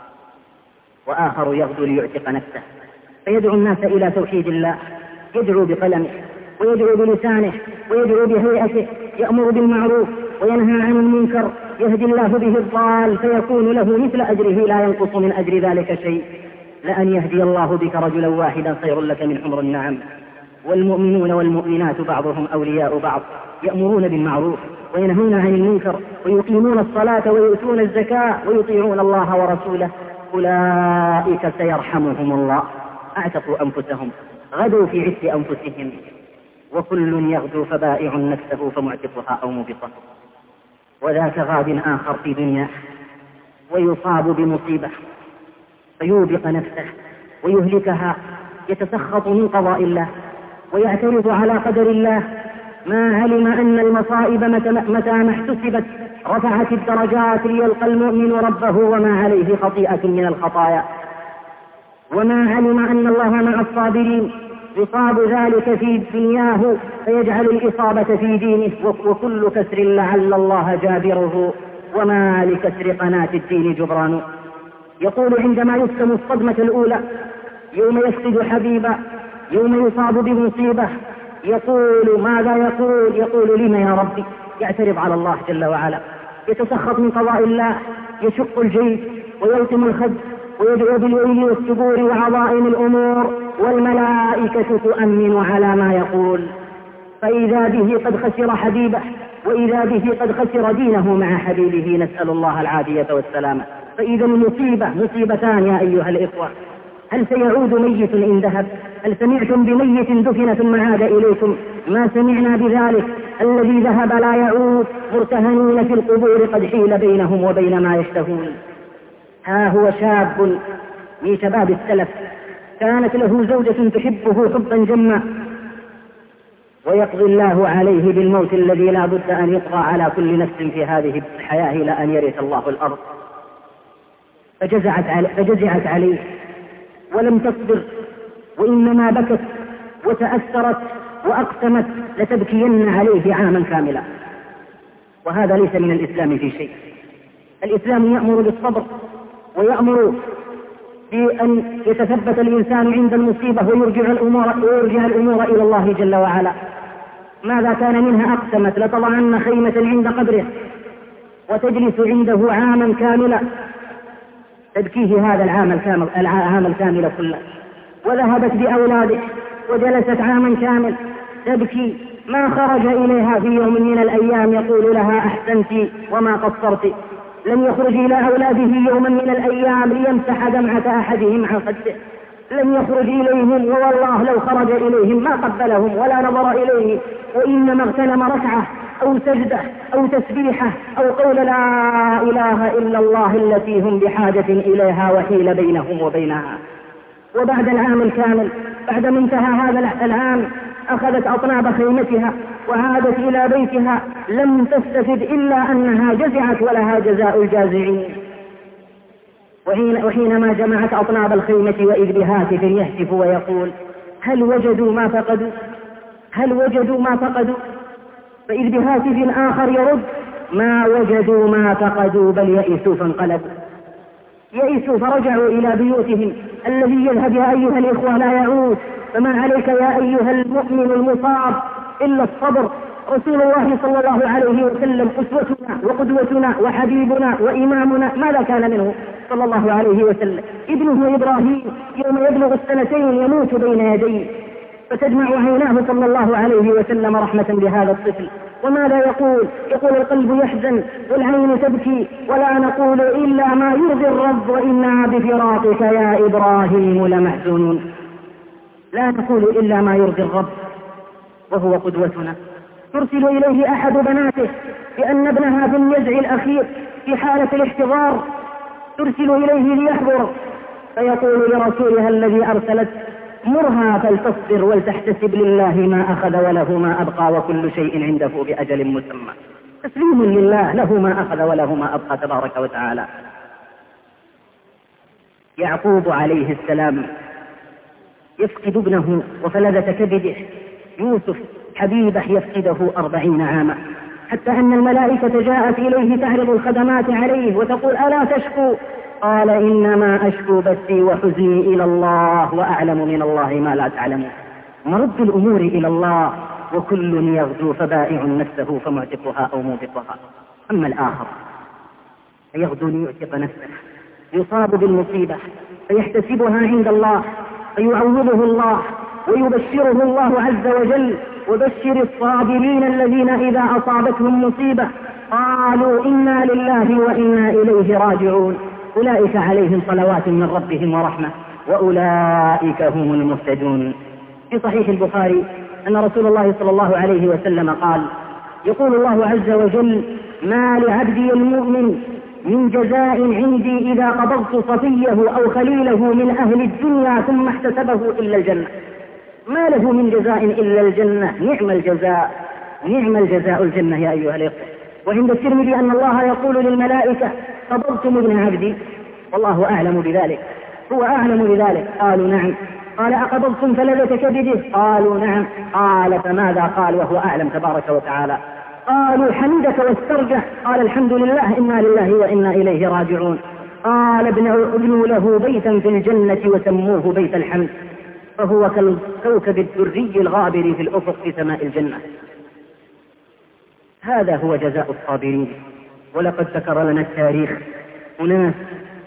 وآخر يغدو ليعتق نفسه. فيدعو الناس إلى توحيد الله، يدعو بقلمه ويدعو بلسانه ويدعو بهيئته، يأمر بالمعروف وينهى عن المنكر، يهدي الله به الضال فيكون له مثل أجره لا ينقص من أجر ذلك شيء. لأن يهدي الله بك رجلا واحدا خير لك من حمر النعم. والمؤمنون والمؤمنات بعضهم أولياء بعض، يأمرون بالمعروف وينهون عن المنكر ويقيمون الصلاة ويؤتون الزكاة ويطيعون الله ورسوله، أولئك سيرحمهم الله، اعتقوا أنفسهم غدوا في عز أنفسهم وكل يغدو فبائع نفسه فمعتقها أو موبقها. وذاك غاد آخر في دنياه ويصاب بمصيبة فيوبق نفسه ويهلكها، يتسخط من قضاء الله ويعترض على قدر الله، ما علم أن المصائب متى ما احتسبت رفعت الدرجات ليلقى المؤمن ربه وما عليه خطيئة من الخطايا، وما علم أن الله مع الصابرين، يصاب ذلك في دنياه فيجعل الإصابة في دينه، وكل كسر لعل الله جابره وما لكسر قناة الدين جبران. يقول عندما يسلم الصدمة الأولى يوم يفقد حبيبا، يوم يصاب بمصيبة، يقول ماذا يقول؟ يقول لما يا ربي؟ يعترض على الله جل وعلا، يتسخط من قضاء الله، يشق الجيب ويلطم الخد ويدعو بالويل والثبور وعظائم الأمور، والملائكة تؤمن على ما يقول. فإذا به قد خسر حبيبه وإذا به قد خسر دينه مع حبيبه، نسأل الله العافية والسلامة. فإذا المصيبة مصيبتان يا أيها الإخوة، هل سيعود ميت إن ذهب؟ هل سمعتم بميت دفن ثم عاد إليكم؟ ما سمعنا بذلك. الذي ذهب لا يعود، مرتهنين في القبور قد حيل بينهم وبين ما يشتهون. ها هو شاب من شباب السلف كانت له زوجة تحبه حبا جما، ويقضي الله عليه بالموت الذي لا بد أن يطغى على كل نفس في هذه الحياة إلى أن يرث الله الأرض. فجزعت عليه ولم تصبر، وإنما بكت وتأثرت وأقسمت لتبكين عليه عاما كاملا. وهذا ليس من الإسلام في شيء. الإسلام يأمر بالصبر ويأمر بأن يتثبت الإنسان عند المصيبة ويرجع الأمور إلى الله جل وعلا. ماذا كان منها؟ أقسمت لتضعن خيمة عند قبره وتجلس عنده عاما كاملا، تبكيه هذا العام الكامل كله. وذهبت بأولاده وجلست عاما كامل تبكي، ما خرج إليها في يوم من الأيام يقول لها أحسنت وما قصرت. لم يخرج إلى أولاده يوما من الأيام ليمسح دمعة أحدهم عن خده، لم يخرج إليهم، والله لو خرج إليهم ما قبلهم ولا نظر إليه، وإنما اغتنم ركعة أو سجدة أو تسبيحة أو قول لا إله إلا الله التي هم بحاجة إليها وحيل بينهم وبينها. وبعد العام الكامل، بعد منتهى هذا العام، أخذت أطناب خيمتها وعادت إلى بيتها، لم تستفد إلا أنها جزعت ولها جزاء الجازعين. وحينما جمعت أطناب الخيمة وإذ بهاتف يهتف ويقول هل وجدوا ما فقدوا؟ هل وجدوا ما فقدوا؟ فإذ بهاتف آخر يرد ما وجدوا ما فقدوا بل يئسوا فانقلبوا. يئسوا فرجعوا إلى بيوتهم. الذي يذهب يا أيها الإخوة لا يعود، فما عليك يا أيها المؤمن المصاب إلا الصبر. رسول الله صلى الله عليه وسلم أسوتنا وقدوتنا وحبيبنا وإمامنا، ماذا كان منه صلى الله عليه وسلم؟ ابنه إبراهيم يوم يبلغ 2 يموت بين يديه، فتدمع عيناه صلى الله عليه وسلم رحمة بهذا الطفل، وماذا يقول؟ يقول القلب يحزن والعين تبكي ولا نقول إلا ما يرضي الرب وإنا بفراقك يا إبراهيم لمحزونون. لا نقول إلا ما يرضي الرب وهو قدوتنا. ترسل إليه أحد بناته بأن ابنها في النزع الأخير في حالة الاحتضار، ترسل إليه ليحضر فيقول لرسولها الذي أرسلت: مرها فلتصبر ولتحتسب لله ما أخذ وله ما أبقى وكل شيء عنده بأجل مسمى. تسليم لله، له ما أخذ وله ما أبقى تبارك وتعالى. يعقوب عليه السلام يفقد ابنه وفلذة كبده، يوسف حبيبه يفقده 40 عاما، حتى أن الملائكة جاءت إليه تعرض الخدمات عليه وتقول: ألا تشكو؟ قال: إنما أشكو بثي وحزني إلى الله وأعلم من الله ما لا تعلمون. مرد الأمور إلى الله، وكل يغدو فبائع نفسه فمعتقها أو موبقها. أما الآخر فيغدو ليعتق نفسه، يصاب بالمصيبة فيحتسبها عند الله فيعوضه الله ويبشره الله عز وجل: وبشر الصابرين الذين إذا أصابتهم مصيبة قالوا إنا لله وإنا إليه راجعون أولئك عليهم صلوات من ربهم ورحمة وأولئك هم المهتدون. في صحيح البخاري أن رسول الله صلى الله عليه وسلم قال: يقول الله عز وجل: ما لعبدي المؤمن من جزاء عندي إذا قبضت صفيه أو خليله من أهل الدنيا ثم احتسبه إلا الجنة. ما له من جزاء إلا الجنة. نعم الجزاء، نعم الجزاء الجنة يا أيها الإخوة. وعند الترمذي أن الله يقول للملائكة: قبضتم ابن عبدي؟ والله أعلم بذلك، هو أعلم بذلك. قالوا: نعم. قال: أقبضتم فلذة كبده؟ قالوا: نعم. قال: فماذا قال وهو أعلم تبارك وتعالى؟ قالوا: حمدك واسترجع. قال: الحمد لله، إنا لله وإنا إليه راجعون. قال: ابنوا له بيتا في الجنة وسموه بيت الحمد، فهو كالكوكب الدري الغابر في الأفق في سماء الجنة. هذا هو جزاء الصابرين. ولقد ذكر لنا التاريخ أناس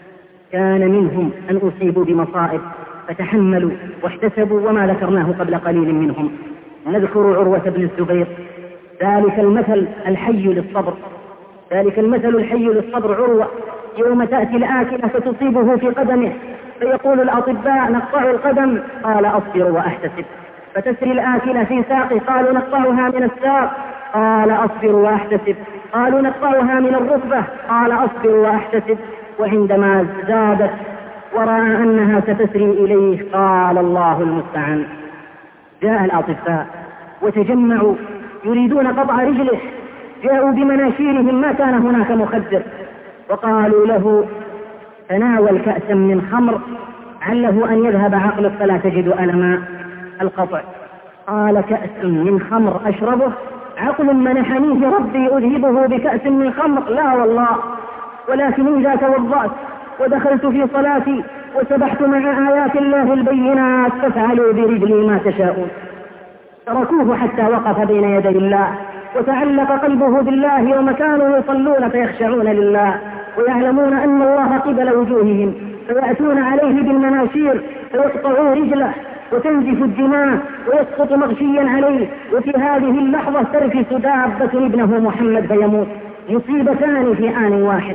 كان منهم أن أصيبوا بمصائب فتحملوا واحتسبوا، وما ذكرناه قبل قليل منهم. نذكر عروة بن الزبير، ذلك المثل الحي للصبر، ذلك المثل الحي للصبر. عروة يوم تأتي الآكلة فتصيبه في قدمه فيقول الأطباء: نقطع القدم. قال: أصبر وأحتسب. فتسري الآكلة في ساقه، قالوا: نقطعها من الساق. قال: أصبر وأحتسب. قالوا: نقطعها من الركبة. قال: أصبر وأحتسب. وعندما زادت ورأى أنها ستسري إليه قال: الله المستعان. جاء الأطباء وتجمعوا يريدون قطع رجله، جاءوا بمناشيرهم، ما كان هناك مخدر، وقالوا له: تناول كأسا من خمر عله أن يذهب عقلك فلا تجد ألم القطع. قال: كأس من خمر أشربه؟ عقل منحنيه ربي أذهبه بكأس من خمر؟ لا والله، ولكن إذا توضأت ودخلت في صلاتي وسبحت مع آيات الله البينات فافعلوا برجلي ما تشاءون. تركوه حتى وقف بين يدي الله وتعلق قلبه بالله، يوم كانوا يصلون فيخشعون لله ويعلمون أن الله قبل وجوههم، فيأتون عليه بالمناشير فيقطعوا رجله وتنزف الدماء ويسقط مغشيا عليه. وفي هذه اللحظة ترفس دابة ابنه محمد فيموت. مصيبتان في آن واحد،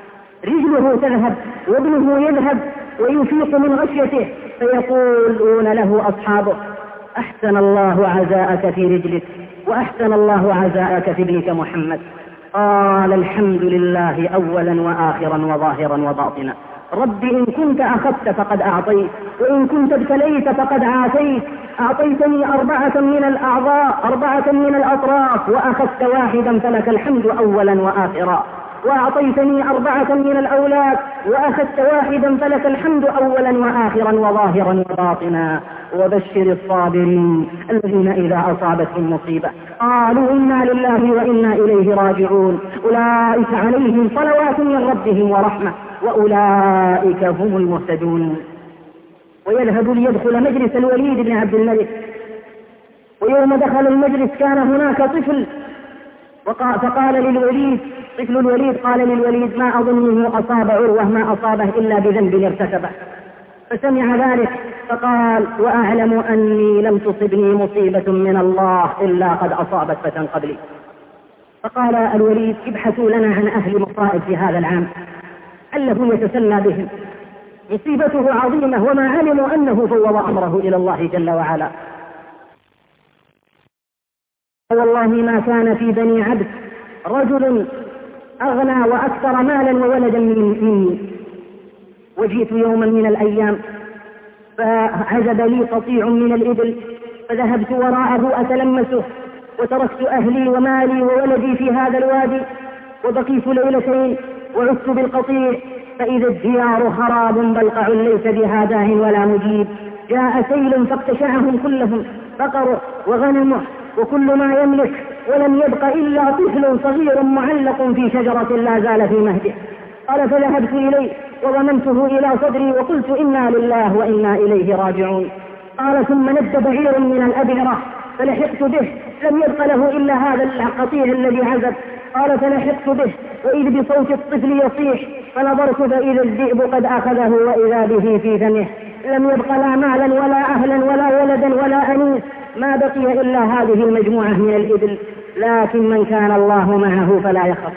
رجله تذهب وابنه يذهب ويفيق من غشيته، فيقولون له أصحابه: أحسن الله عزاءك في رجلك وأحسن الله عزاءك في ابنك محمد. قال: الحمد لله أولا وآخرا وظاهرا وباطنا. رب إن كنت أخذت فقد أعطيت، وإن كنت ابتليت فقد عافيت. أعطيتني 4 من الأعضاء، 4 من الأطراف، وأخذت واحدا فلك الحمد أولا وآخرا. وأعطيتني 4 من الأولاد وأخذت واحدا فلك الحمد أولا وآخرا وظاهرا وباطنا. وبشر الصابرين الذين إذا أصابتهم مصيبة قالوا: إنا لله وإنا إليه راجعون أولئك عليهم صلوات من ربهم ورحمة وأولئك هم المهتدون. ويذهب ليدخل مجلس الوليد بن عبد الملك، ويوم دخل المجلس كان هناك طفل، فقال للوليد، طفل الوليد قال للوليد: ما أظنه أصاب عروة ما أصابه إلا بذنب ارتكبه. فسمع ذلك فقال: وأعلم أني لم تصبني مصيبة من الله إلا قد أصابت فتى قبلي. فقال الوليد: ابحثوا لنا عن أهل مصائب في هذا العام علّه يتسلى بهم، مصيبته عظيمة، وما علموا أنه فوض أمره إلى الله جل وعلا. والله ما كان في بني عبد رجل أغنى وأكثر مالا وولدا مني، وجئت يوما من الأيام فعزب لي قطيع من الإبل، فذهبت وراءه أتلمسه، وتركت أهلي ومالي وولدي في هذا الوادي، وبقيت ليلتين وعدت بالقطيع، فإذا الديار خراب بلقع ليس بها داع ولا مجيب. جاء سيل فاقتشعهم كلهم، بقره وغنمه وكل ما يملك، ولم يبق إلا طفل صغير معلق في شجرة لا زال في مهده. قال: فذهبت إليه وضممته إلى صدري وقلت: إنا لله وإنا إليه راجعون. قال: ثم ند بعير من الأبعرة فلحقت به، لم يبق له إلا هذا القطيع الذي عزب. قال: فلحقت به وإذ بصوت الطفل يصيح، فنظرت فإذا الذئب قد أخذه وإذا به في فمه، لم يبق لا مالا ولا أهلا ولا ولدا ولا أنيس، ما بقي إلا هذه المجموعة من الإبل، لكن من كان الله معه فلا يخف.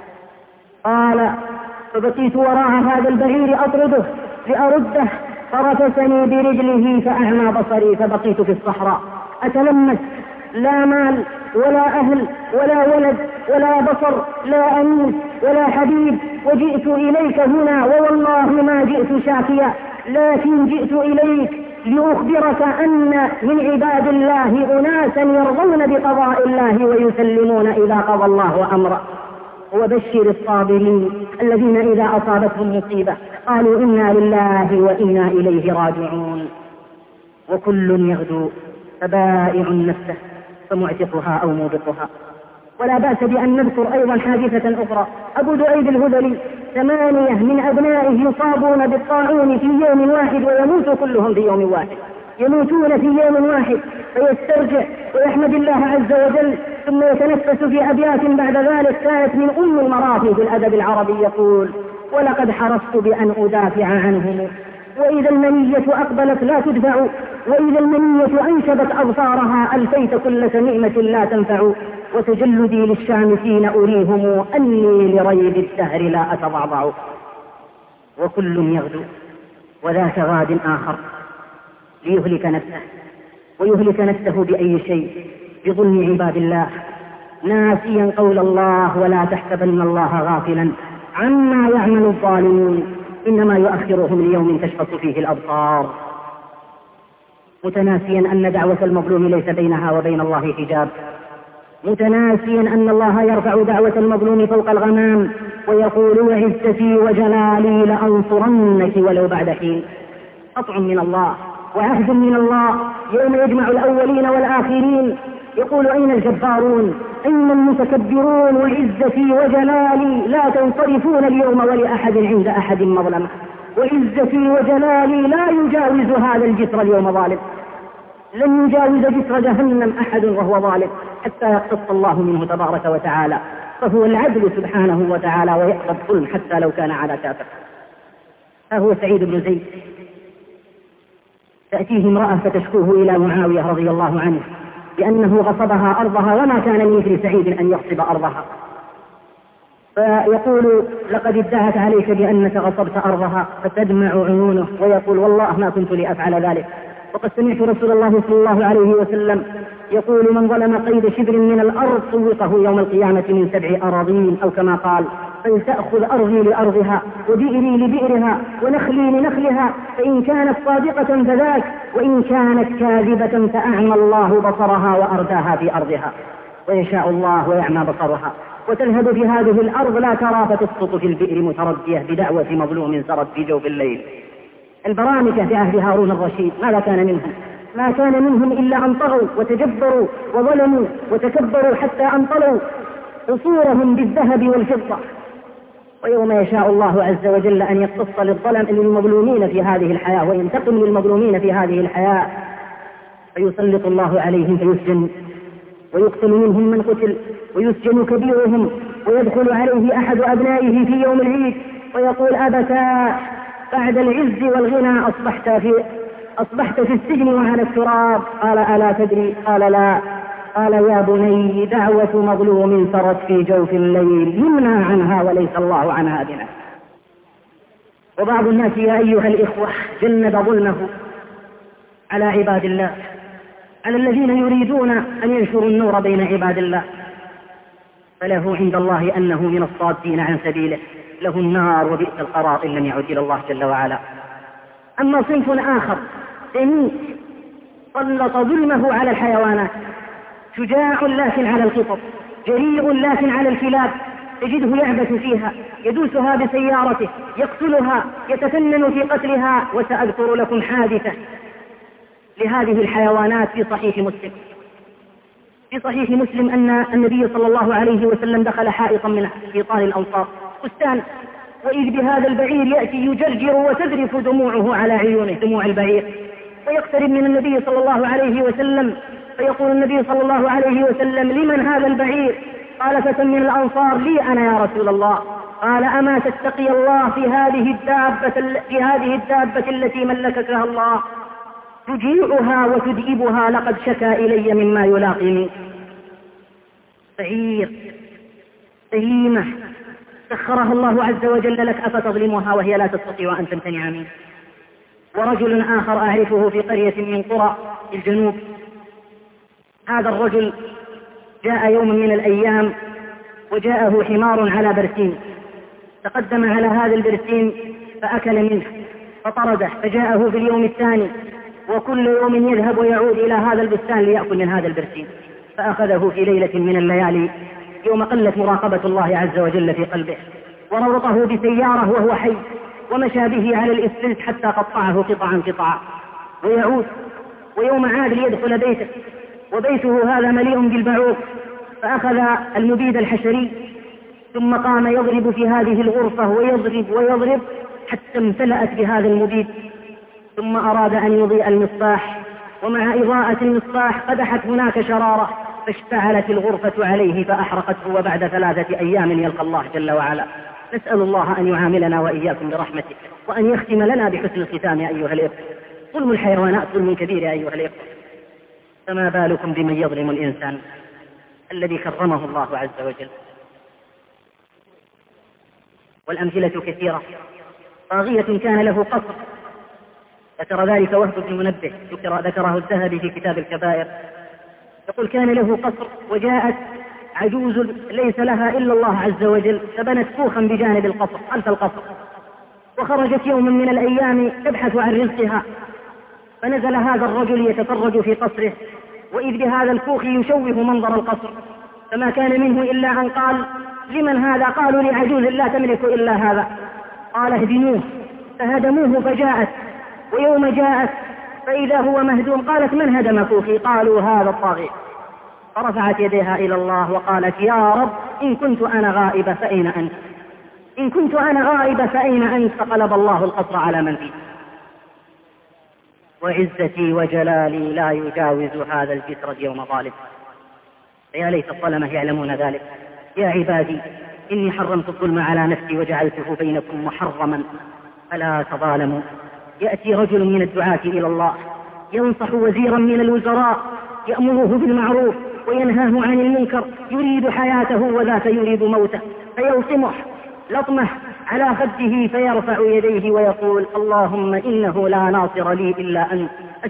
قال: فبقيت وراء هذا البعير أطرده لأرده، فرفسني برجله فأعمى بصري، فبقيت في الصحراء أتلمس، لا مال ولا أهل ولا ولد ولا بصر، لا أنيس ولا حبيب. وجئت إليك هنا ووالله ما جئت شاكيا، لكن جئت إليك لأخبرك أن من عباد الله أناسا يرضون بقضاء الله ويسلمون إذا قضى الله أمرا، وبشر الصابرين الذين إذا أصابتهم مصيبة قالوا: إنا لله وإنا إليه راجعون. وكل يغدو فبائع نفسه فمعتقها أو موبقها. ولا بأس بأن نذكر أيضا حادثة أخرى. أبو دؤيب الهذلي 8 من أبنائه يصابون بالطاعون في يوم واحد ويموت كلهم في يوم واحد، يموتون في يوم واحد، فيسترجع ويحمد الله عز وجل، ثم يتنفس في أبيات بعد ذلك كانت من المرافي في الأدب العربي، يقول: ولقد حرصت بأن أدافع عنهم، وإذا المنية أقبلت لا تدفع، وإذا المنية أنشبت أظفارها ألفيت كل سميمة لا تنفع، وتجلدي للشامسين أريهم أني لريب الدهر لا أتضعضع. وكل يغدو وذاك غاد آخر ليهلك نفسه، ويهلك نفسه بأي شيء؟ بظلم عباد الله، ناسيا قول الله: ولا تحسبن الله غافلا عما يعمل الظالمون إنما يؤخرهم ليوم تشخص فيه الأبصار. متناسيا أن دعوة المظلوم ليس بينها وبين الله حجاب، متناسيا أن الله يرفع دعوة المظلوم فوق الغمام ويقول: وعزتي وجلالي لأنصرنك ولو بعد حين. قطع من الله وعهد من الله يوم يجمع الأولين والآخرين، يقول: أين الجبارون؟ أين المتكبرون؟ وعزتي وجلالي لا تنصرفون اليوم ولأحد عند أحد مظلمة، وعزتي وجلالي لا يجاوز هذا الجسر اليوم ظالم، لن يجاوز جسر جهنم أحد وهو ظالم حتى يقتص الله منه تبارك وتعالى، فهو العدل سبحانه وتعالى ويأبى الظلم حتى لو كان على كافر. هو سعيد بن زيد تأتيه امرأة فتشكوه إلى معاوية رضي الله عنه بأنه غصبها أرضها، وما كان من مثل سعيد أن يغصب أرضها، فيقول: لقد ادعت عليك بأنك غصبت أرضها، فتدمع عيونه ويقول: والله ما كنت لأفعل ذلك. وقد سمعت رسول الله صلى الله عليه وسلم يقول: من ظلم قيد شبر من الأرض طوقه يوم القيامة من 7 أراضين، أو كما قال: فلتأخذ أرضي لأرضها وبئري لبئرها ونخلي لنخلها، فإن كانت صادقة فذاك، وإن كانت كاذبة فأعمى الله بصرها وأرداها في أرضها، ويشاء الله ويعمى بصرها، وتذهب في هذه الأرض لا ترى فتسقط في البئر متردية بدعوة مظلوم سرت في جوف الليل. البرامكة في عهد هارون الرشيد ماذا كان منهم؟ ما كان منهم إلا أن طغوا وتجبروا وظلموا وتكبروا حتى أنطلوا قصورهم بالذهب والفضة. ويوم يشاء الله عز وجل أن يقتص للمظلومين في هذه الحياة وينتقم للمظلومين في هذه الحياة، فيسلط الله عليهم فيسجن، ويقتل منهم من قتل، ويسجن كبيرهم، ويدخل عليه أحد أبنائه في يوم العيد ويقول: أبتاه بعد العز والغنى أصبحت في السجن وعلى التراب. قال: ألا تدري؟ قال: لا. قال يا بني دعوة مظلوم فرت في جوف الليل يمنع عنها وليس الله عنها بنا. وبعض الناس يا أيها الإخوة جند ظلمه على عباد الله، على الذين يريدون أن ينشروا النور بين عباد الله، فله عند الله أنه من الصادين عن سبيله، له النار وبئس القرار إن لم يعد إلى الله جل وعلا. أما صنف آخر سميك سلط ظلمه على الحيوانات، شجاع لكن على القطط، جريء لكن على الكلاب، تجده يعبث فيها، يدوسها بسيارته، يقتلها، يتفنن في قتلها. وسأذكر لكم حادثة لهذه الحيوانات في صحيح مسلم. في صحيح مسلم أن النبي صلى الله عليه وسلم دخل حائطا من حيطان الأنصار بستان، وإذ بهذا البعير يأتي يجرجر وتذرف دموعه على عيونه، دموع البعير، ويقترب من النبي صلى الله عليه وسلم، فيقول النبي صلى الله عليه وسلم لمن هذا البعير؟ قال فتى من الأنصار لي أنا يا رسول الله. قال أما تتقي الله في هذه الدابة التي ملككها الله، تجيعها وتدئبها، لقد شكا إلي مما يلاقي منك. بعير سليمة سخرها الله عز وجل لك، أفتظلمها وهي لا تستطيع أن تمتنع منك. ورجل آخر أعرفه في قرية من قرى الجنوب، هذا الرجل جاء يوم من الأيام وجاءه حمار على برسيم، تقدم على هذا البرسيم فأكل منه فطرده، فجاءه في اليوم الثاني، وكل يوم يذهب ويعود إلى هذا البستان ليأكل من هذا البرسيم، فأخذه في ليلة من الليالي يوم قلت مراقبة الله عز وجل في قلبه، وربطه بسيارة وهو حي، ومشى به على الإسفلت حتى قطعه قطعا ويعود، ويوم عاد ليدخل بيته، وبيته هذا مليء بالبعوض، فأخذ المبيد الحشري ثم قام يضرب في هذه الغرفة ويضرب حتى امتلأت بهذا المبيد، ثم أراد أن يضيء المصباح، ومع إضاءة المصباح قدحت هناك شرارة فاشتعلت الغرفة عليه فأحرقته، وبعد 3 أيام يلقى الله جل وعلا. نسأل الله أن يعاملنا وإياكم برحمته، وأن يختم لنا بحسن الختام يا أيها الإخوة. ظلم الحيوانات ظلم كبير يا أيها الإخوة، فما بالكم بمن يظلم الإنسان الذي كرمه الله عز وجل. والأمثلة كثيرة. طاغية كان له قصر، ذكر ذلك وهب بن منبه، ذكره الذهبي في كتاب الكبائر، يقول كان له قصر وجاءت عجوز ليس لها إلا الله عز وجل، فبنت كوخا بجانب القصر خلف القصر، وخرجت يوم من الأيام تبحث عن رزقها، فنزل هذا الرجل يتفرج في قصره، وإذ بهذا الكوخ يشوه منظر القصر، فما كان منه إلا أن قال لمن هذا؟ قالوا لعجوز لا تملك إلا هذا. قال اهدموه، فهدموه، فجاءت، ويوم جاءت فإذا هو مهدوم، قالت من هدم كوخي؟ قالوا هذا الطاغية، فرفعت يديها إلى الله وقالت يا رب إن كنت أنا غائبة فأين أنت؟ إن كنت أنا غائبة فأين أنت؟ فقلب الله القصر على من فيه. وعزتي وجلالي لا يجاوز هذا الجسر اليوم ظالم. فيا ليت الظلمة يعلمون ذلك. يا عبادي إني حرمت الظلم على نفسي وجعلته بينكم محرما فلا تظالموا. يأتي رجل من الدعاة إلى الله ينصح وزيرا من الوزراء، يأمره بالمعروف وينهاه عن المنكر، يريد حياته وذاك يريد موته، فيلطمه لطمه على خده فيرفع يديه ويقول اللهم إنه لا ناصر لي إلا أنت،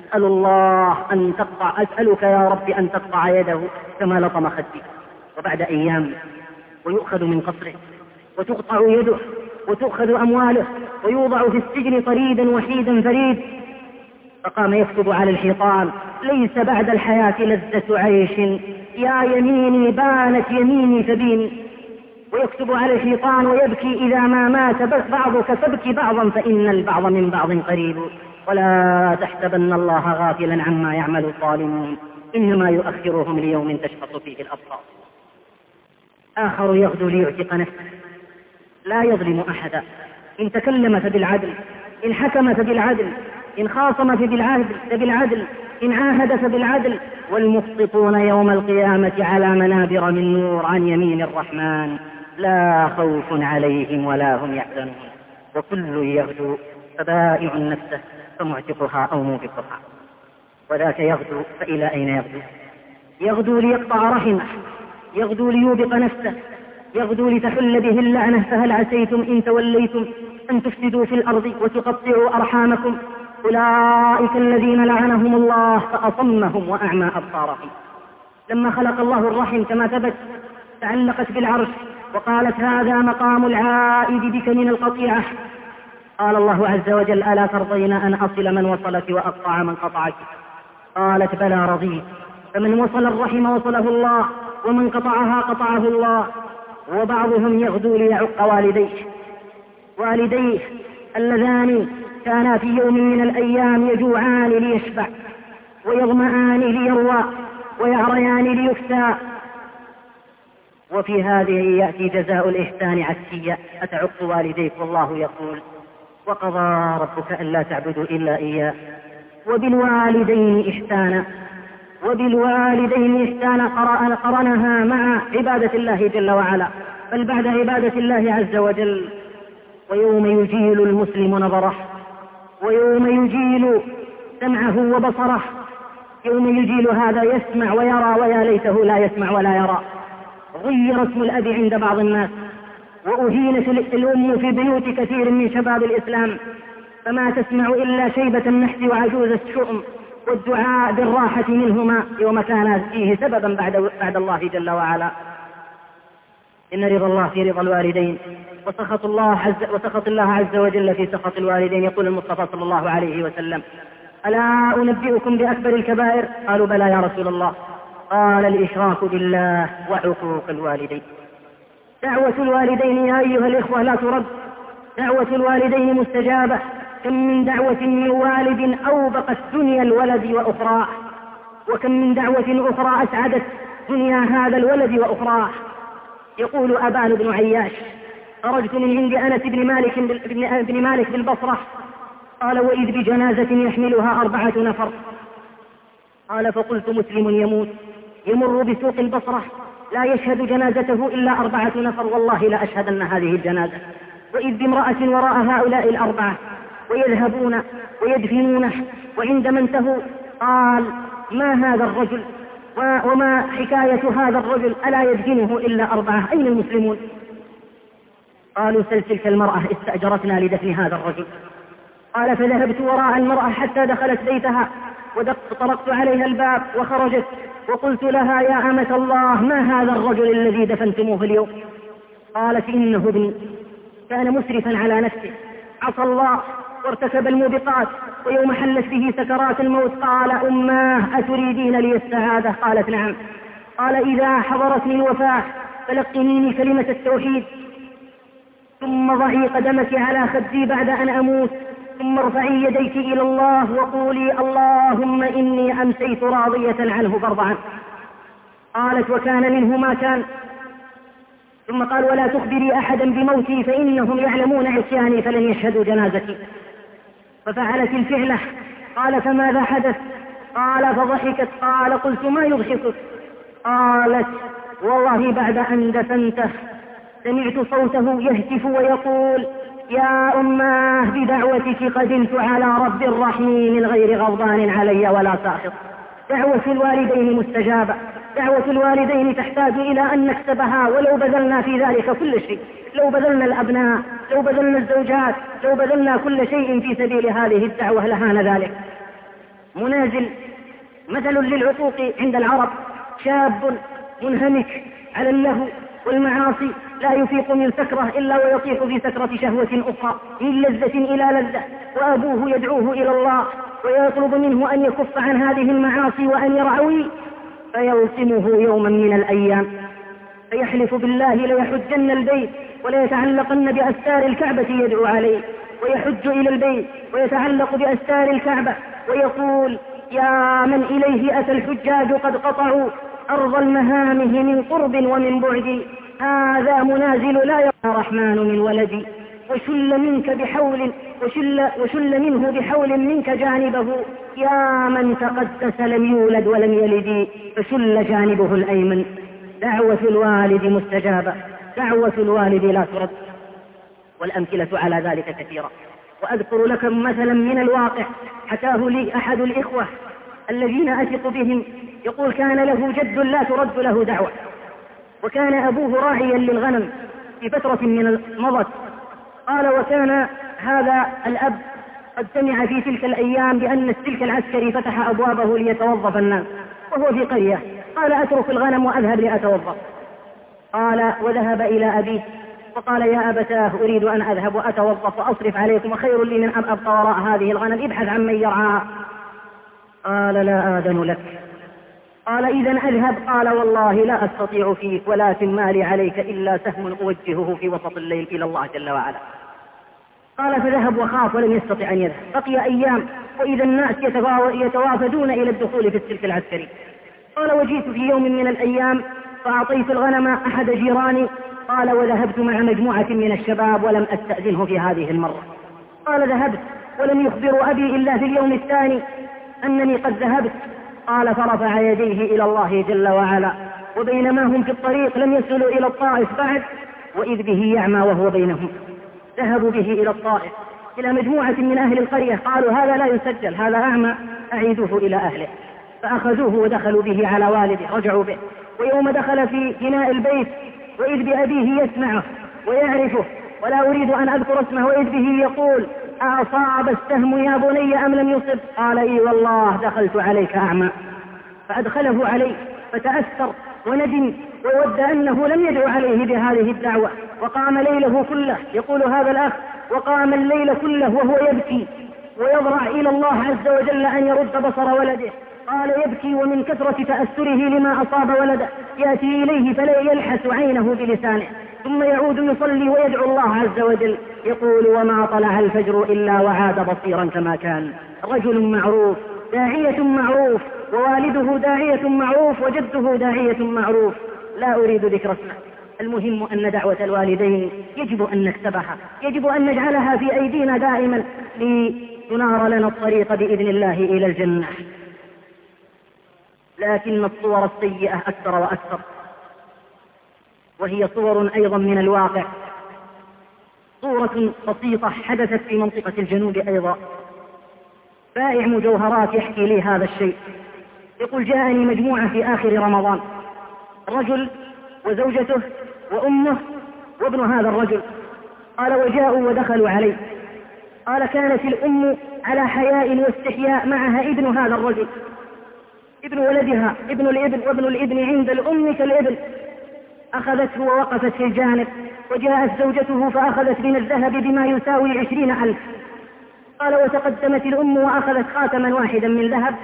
أسألك يا رب أن تقطع يده كما لطم خدي. وبعد أيام ويؤخذ من قصره وتقطع يده وتؤخذ أمواله ويوضع في السجن طريدا وحيدا فريد. فقام يكتب على الحيطان ليس بعد الحياة لذة عيش، يا يميني بانت يميني فبيني. ويكتب على الحيطان ويبكي إذا ما مات بعضك فابكي بعضا فإن البعض من بعض قريب، ولا تحسبن الله غافلا عما يعمل الظالمون إنما يؤخرهم ليوم تشخص فيه الأبصار. آخر يغدو ليعتق نفسه، لا يظلم أحدا، إن تكلم فبالعدل، إن حكم فبالعدل، إن خاصم فبالعدل، إن عاهد فبالعدل. والمقسطون يوم القيامة على منابر من نور عن يمين الرحمن لا خوف عليهم ولا هم يحزنون. وكل يغدو فبائع نفسه فمعتقها أو موبقها. وذاك يغدو فإلى أين يغدو؟ يغدو ليقطع رحمه، يغدو ليوبق نفسه، يغدو لتحل به اللعنة. فهل عسيتم إن توليتم أن تفسدوا في الأرض وتقطعوا أرحامكم؟ أولئك الذين لعنهم الله فأصمهم وأعمى أبصارهم. لما خلق الله الرحم كما ثبت تعلقت بالعرش وقالت هذا مقام العائد بك من القطيعة. قال الله عز وجل ألا ترضين أن أصل من وصلك وأقطع من قطعك؟ قالت بلى رضيت. فمن وصل الرحم وصله الله، ومن قطعها قطعه الله. وبعضهم يغدو ليعق والديه اللذان كانا في يوم من الأيام يجوعان ليشبع، ويظمآن ليروى، ويعريان ليكسى. وفي هذه يأتي جزاء الإحسان عكسيا: أتعق والديك والله يقول وقضى ربك ألا تعبدوا إلا إياه وبالوالدين إحسانا قرنها مع عبادة الله جل وعلا، بل بعد عبادة الله عز وجل. ويوم يجيل المسلم نظره، ويوم يجيل سمعه وبصره، يوم يجيل هذا يسمع ويرى، ويا ليته لا يسمع ولا يرى. غير اسم الأب عند بعض الناس، وأهينت الأم في بيوت كثير من شباب الإسلام، فما تسمع إلا شيبة النحس وعجوز الشؤم والدعاء بالراحة منهما يوم كان فيه سببا بعد الله جل وعلا. إن رضا الله في رضا الوالدين، وسخط الله عز وجل في سخط الوالدين. يقول المصطفى صلى الله عليه وسلم: ألا أنبئكم بأكبر الكبائر؟ قالوا بلى يا رسول الله. قال: الإشراك بالله وعقوق الوالدين. دعوة الوالدين يا أيها الإخوة لا ترد، دعوة الوالدين مستجابة. كم من دعوة من والد أوبقت دنيا الولد وأخراه، وكم من دعوة أخرى أسعدت دنيا هذا الولد وأخراه. يقول أبان بن عياش: خرجت من عند أنس بن مالك بالبصرة، قال: وإذ بجنازة يحملها 4 نفر. قال: فقلت مسلم يموت يمر بسوق البصرة لا يشهد جنازته إلا 4 نفر، والله لا أشهدن هذه الجنازة. وإذ بامرأة وراء هؤلاء 4 ويذهبون ويدفنونه، وعندما انتهوا قال: ما هذا الرجل وما حكاية هذا الرجل؟ ألا يدفنه إلا 4؟ أين المسلمون؟ قالوا: سل تلك المرأة استأجرتنا لدفن هذا الرجل. قال: فذهبت وراء المرأة حتى دخلت بيتها، وطرقت عليها الباب وخرجت، وقلت لها: يا أمة الله، ما هذا الرجل الذي دفنتموه اليوم؟ قالت: إنه ابني، كان مسرفا على نفسه، عصى الله وارتكب الموبقات، ويوم حلت به سكرات الموت قال: أماه أتريدين لي السعادة؟ قالت: نعم. قال: إذا حضرتني الوفاة فلقنيني كلمة التوحيد، ثم ضعي قدمك على خدي بعد أن أموت، ثم ارفعي يديك إلى الله وقولي: اللهم إني أمسيت راضية عنه فرض عنه. قالت: وكان منه ما كان. ثم قال: ولا تخبري أحدا بموتي فإنهم يعلمون عصياني فلن يشهدوا جنازتي. ففعلت الفعلة. قال: فماذا حدث؟ قال: فضحكت. قال: قلت: ما يضحكك؟ قالت: والله بعد أن دفنته سمعت صوته يهتف ويقول: يا أماه بدعوتك قدمت على رب رحيم غير غضبان علي ولا ساخط. دعوة الوالدين مستجابة، دعوة الوالدين تحتاج إلى أن نكسبها، ولو بذلنا في ذلك كل شيء، لو بذلنا الأبناء، لو بذلنا الزوجات، لو بذلنا كل شيء في سبيل هذه الدعوة لهان ذلك. منازل مثل للعقوق عند العرب: شاب منهمك على اللهو والمعاصي لا يفيق من سكرة إلا ويطيح في سكرة شهوة أخرى، من لذة إلى لذة، وأبوه يدعوه إلى الله ويطلب منه أن يكف عن هذه المعاصي وأن يرعوي، فيلصمه يوما من الأيام فيحلف بالله ليحجن البيت وليتعلقن بأستار الكعبة يدعو عليه، ويحج إلى البيت ويتعلق بأستار الكعبة ويقول: يا من إليه أتى الحجاج قد قطعوا أرض المهامه من قرب ومن بعد، هذا منازل لا يرى الرحمن من ولدي، وشل منه بحول منك جانبه، يا من تقدس لم يولد ولم يلد فشل جانبه الأيمن. دعوة الوالد مستجابة، دعوة الوالد لا ترد. والأمثلة على ذلك كثيرة، وأذكر لكم مثلا من الواقع حكاه لي أحد الإخوة الذين أثق بهم. يقول كان له جد لا ترد له دعوة، وكان أبوه راعيا للغنم في فترة من مضت. قال وكان هذا الأب قد سمع في تلك الأيام بأن السلك العسكري فتح أبوابه ليتوظف الناس وهو في قرية. قال أترك الغنم وأذهب لأتوظف. قال وذهب إلى أبيه وقال يا أبتاه أريد أن أذهب وأتوظف وأصرف عليكم وخير لي من أن أبقى وراء هذه الغنم، ابحث عن من يرعاها. قال لا آذن لك. قال إذا أذهب. قال والله لا أستطيع فيك، ولكن ما لي عليك إلا سهم أوجهه في وسط الليل إلى الله جل وعلا. قال فذهب وخاف ولم يستطع أن يذهب. بقي أيام وإذا الناس يتوافدون إلى الدخول في السلك العسكري. قال وجئت في يوم من الأيام فأعطيت الغنم أحد جيراني. قال وذهبت مع مجموعة من الشباب ولم أستأذنه في هذه المرة. قال ذهبت ولم يخبر أبي إلا في اليوم الثاني أنني قد ذهبت. قال فرفع يديه إلى الله جل وعلا، وبينما هم في الطريق لم يصلوا إلى الطائف بعد وإذ به يعمى وهو بينهم. ذهبوا به إلى الطائف إلى مجموعة من أهل القرية. قالوا هذا لا يسجل، هذا أعمى، أعيدوه إلى أهله. فأخذوه ودخلوا به على والده، رجعوا به. ويوم دخل في بناء البيت وإذ بأبيه يسمعه ويعرفه ولا أريد أن أذكر اسمه، وإذ به يقول أصاب السهم يا بني أم لم يصب؟ قال إي والله دخلت عليك أعمى. فأدخله عليه فتأثر وندم وود أنه لم يدعو عليه بهذه الدعوة، وقام ليله كله. يقول هذا الأخ وقام الليل كله وهو يبكي ويضرع إلى الله عز وجل أن يرد بصر ولده. قال يبكي ومن كثرة تأثره لما أصاب ولده يأتي إليه فلا يلحس عينه بلسانه، ثم يعود يصلي ويدعو الله عز وجل. يقول وما طلع الفجر إلا وعاد بصيرا كما كان. رجل معروف، داعية معروف، ووالده داعية معروف، وجده داعية معروف، لا أريد ذكر اسمه. المهم أن دعوة الوالدين يجب أن نكتبها، يجب أن نجعلها في أيدينا دائما لتنار لنا الطريق بإذن الله إلى الجنة. لكن الصور السيئة أكثر وأكثر، وهي صور أيضا من الواقع. صورة بسيطة حدثت في منطقة الجنوب أيضا. بائع مجوهرات يحكي لي هذا الشيء. يقول جاءني مجموعة في آخر رمضان، رجل وزوجته وأمه وابن هذا الرجل. قال وجاءوا ودخلوا عليه. قال كانت الأم على حياء واستحياء معها ابن هذا الرجل، ابن ولدها، ابن الابن، وابن الابن عند الأم كالابن. أخذته ووقفت في الجانب، وجاءت زوجته فأخذت من الذهب بما يساوي 20,000. قال وتقدمت الأم وأخذت خاتما واحدا من ذهب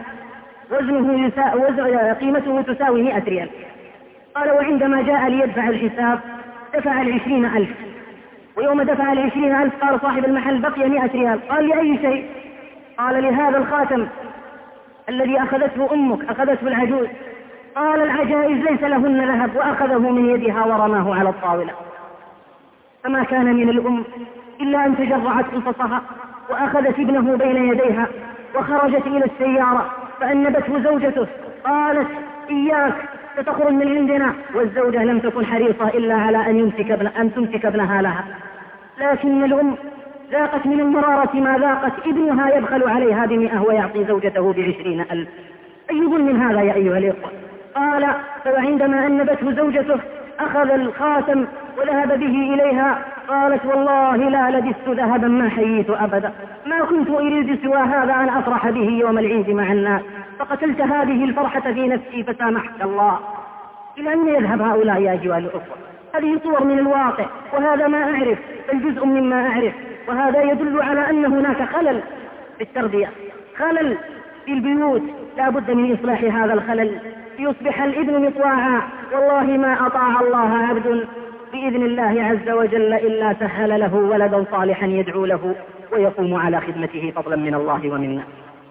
قيمته تساوي 100 ريال. قال وعندما جاء ليدفع الحساب دفع 20,000. ويوم دفع 20,000 قال صاحب المحل بقي 100 ريال. قال لأي شيء؟ قال لهذا الخاتم الذي أخذته أمك، أخذته العجوز. قال العجائز ليس لهن ذهب، وأخذه من يدها ورماه على الطاولة. فما كان من الأم إلا أن تجرعت قصصها وأخذت ابنه بين يديها وخرجت إلى السيارة، فأنبته زوجته قالت إياك ستخرج من عندنا، والزوجة لم تكن حريصة إلا على أن تمسك ابنها لها. لكن الأم ذاقت من المرارة ما ذاقت، ابنها يبخل عليها ب100 ويعطي زوجته ب20,000. أي ظلم هذا يا أيها الإخوة؟ قال فعندما أنبته زوجته أخذ الخاتم وذهب به إليها. قالت والله لا لبست ذهبا ما حييت أبدا، ما كنت أريد سوى هذا أن أفرح به يوم العيد مع الناس، فقتلت هذه الفرحة في نفسي فسامحك الله. إلى أين يذهب هؤلاء يا أيها الأخوة؟ هذه صور من الواقع، وهذا ما أعرف بل جزء مما أعرف، وهذا يدل على أن هناك خلل في التربية، خلل في البيوت، لا بد من إصلاح هذا الخلل ليصبح الابن مطواعا. والله ما أطاع الله عبد بإذن الله عز وجل إلا سهل له ولدا صالحا يدعو له ويقوم على خدمته فضلا من الله ومنا.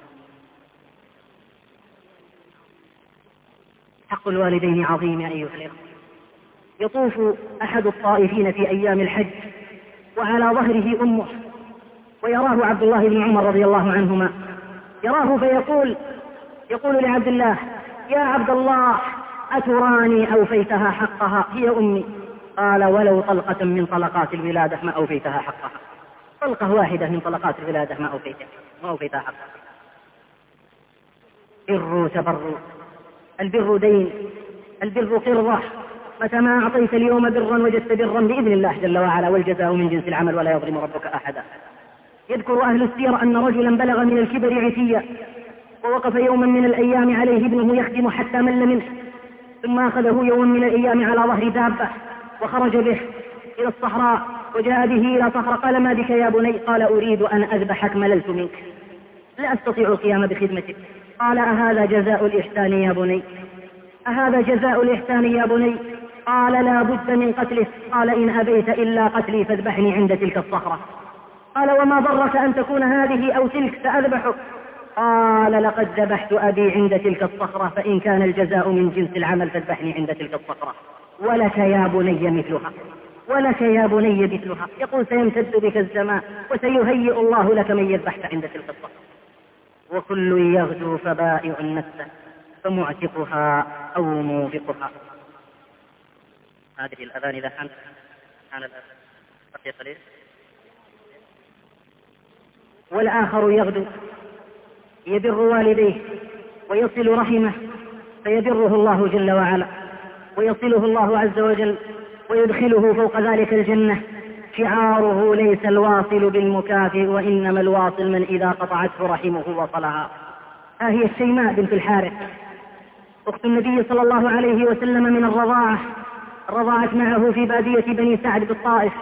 حق الوالدين عظيم يا أيها الأخوة. يطوف أحد الطائفين في أيام الحج وعلى ظهره أمه، ويراه عبد الله بن عمر رضي الله عنهما، يراه يقول لعبد الله يا عبد الله أتراني أوفيتها حقها؟ هي أمي. قال ولو طلقة من طلقات الولادة ما أوفيتها حقها، طلقة واحدة من طلقات الولادة ما أوفيتها حقها. بروا تبروا. البر دين، البر قرضة، متى ما أعطيت اليوم برا وجدت برا بإذن الله جل وعلا، والجزاء من جنس العمل ولا يظلم ربك أحدا. يذكر أهل السير أن رجلا بلغ من الكبر عتيا، ووقف يوما من الأيام عليه ابنه يخدم حتى مل منه، ثم أخذه يوما من الأيام على ظهر دابة وخرج به إلى الصحراء، وجاء به إلى صخرة. قال: ما بك يا بني؟ قال: أريد أن أذبحك، مللت منك، لا أستطيع القيام بخدمتك. قال: أهذا جزاء الإحسان يا بني؟ أهذا جزاء الإحسان يا بني؟ قال: لا بد من قتله. قال: إن أبيت إلا قتلي فاذبحني عند تلك الصخرة. قال: وما ضرك أن تكون هذه أو تلك، سأذبحك. قال: لقد ذبحت أبي عند تلك الصخرة، فإن كان الجزاء من جنس العمل فاذبحني عند تلك الصخرة. ولك يا بني مثلها، ولك يا بني مثلها. يقول: سيمتد بك الزمان وسيهيئ الله لك من يذبحك عند تلك الصخرة. وكل يغدو فبائع نفسه فمعتقها أو موبقها. هذه الأذان إذا حان الأذان بقي قليل. والآخر يغدو يبر والديه ويصل رحمه فيبره الله جل وعلا، ويصله الله عز وجل ويدخله فوق ذلك الجنة. شعاره: ليس الواصل بالمكافئ، وإنما الواصل من إذا قطعته رحمه وصلها. ها هي الشيماء بنت الحارث أخت النبي صلى الله عليه وسلم من الرضاعة، رضعت معه في بادية بني سعد بالطائف،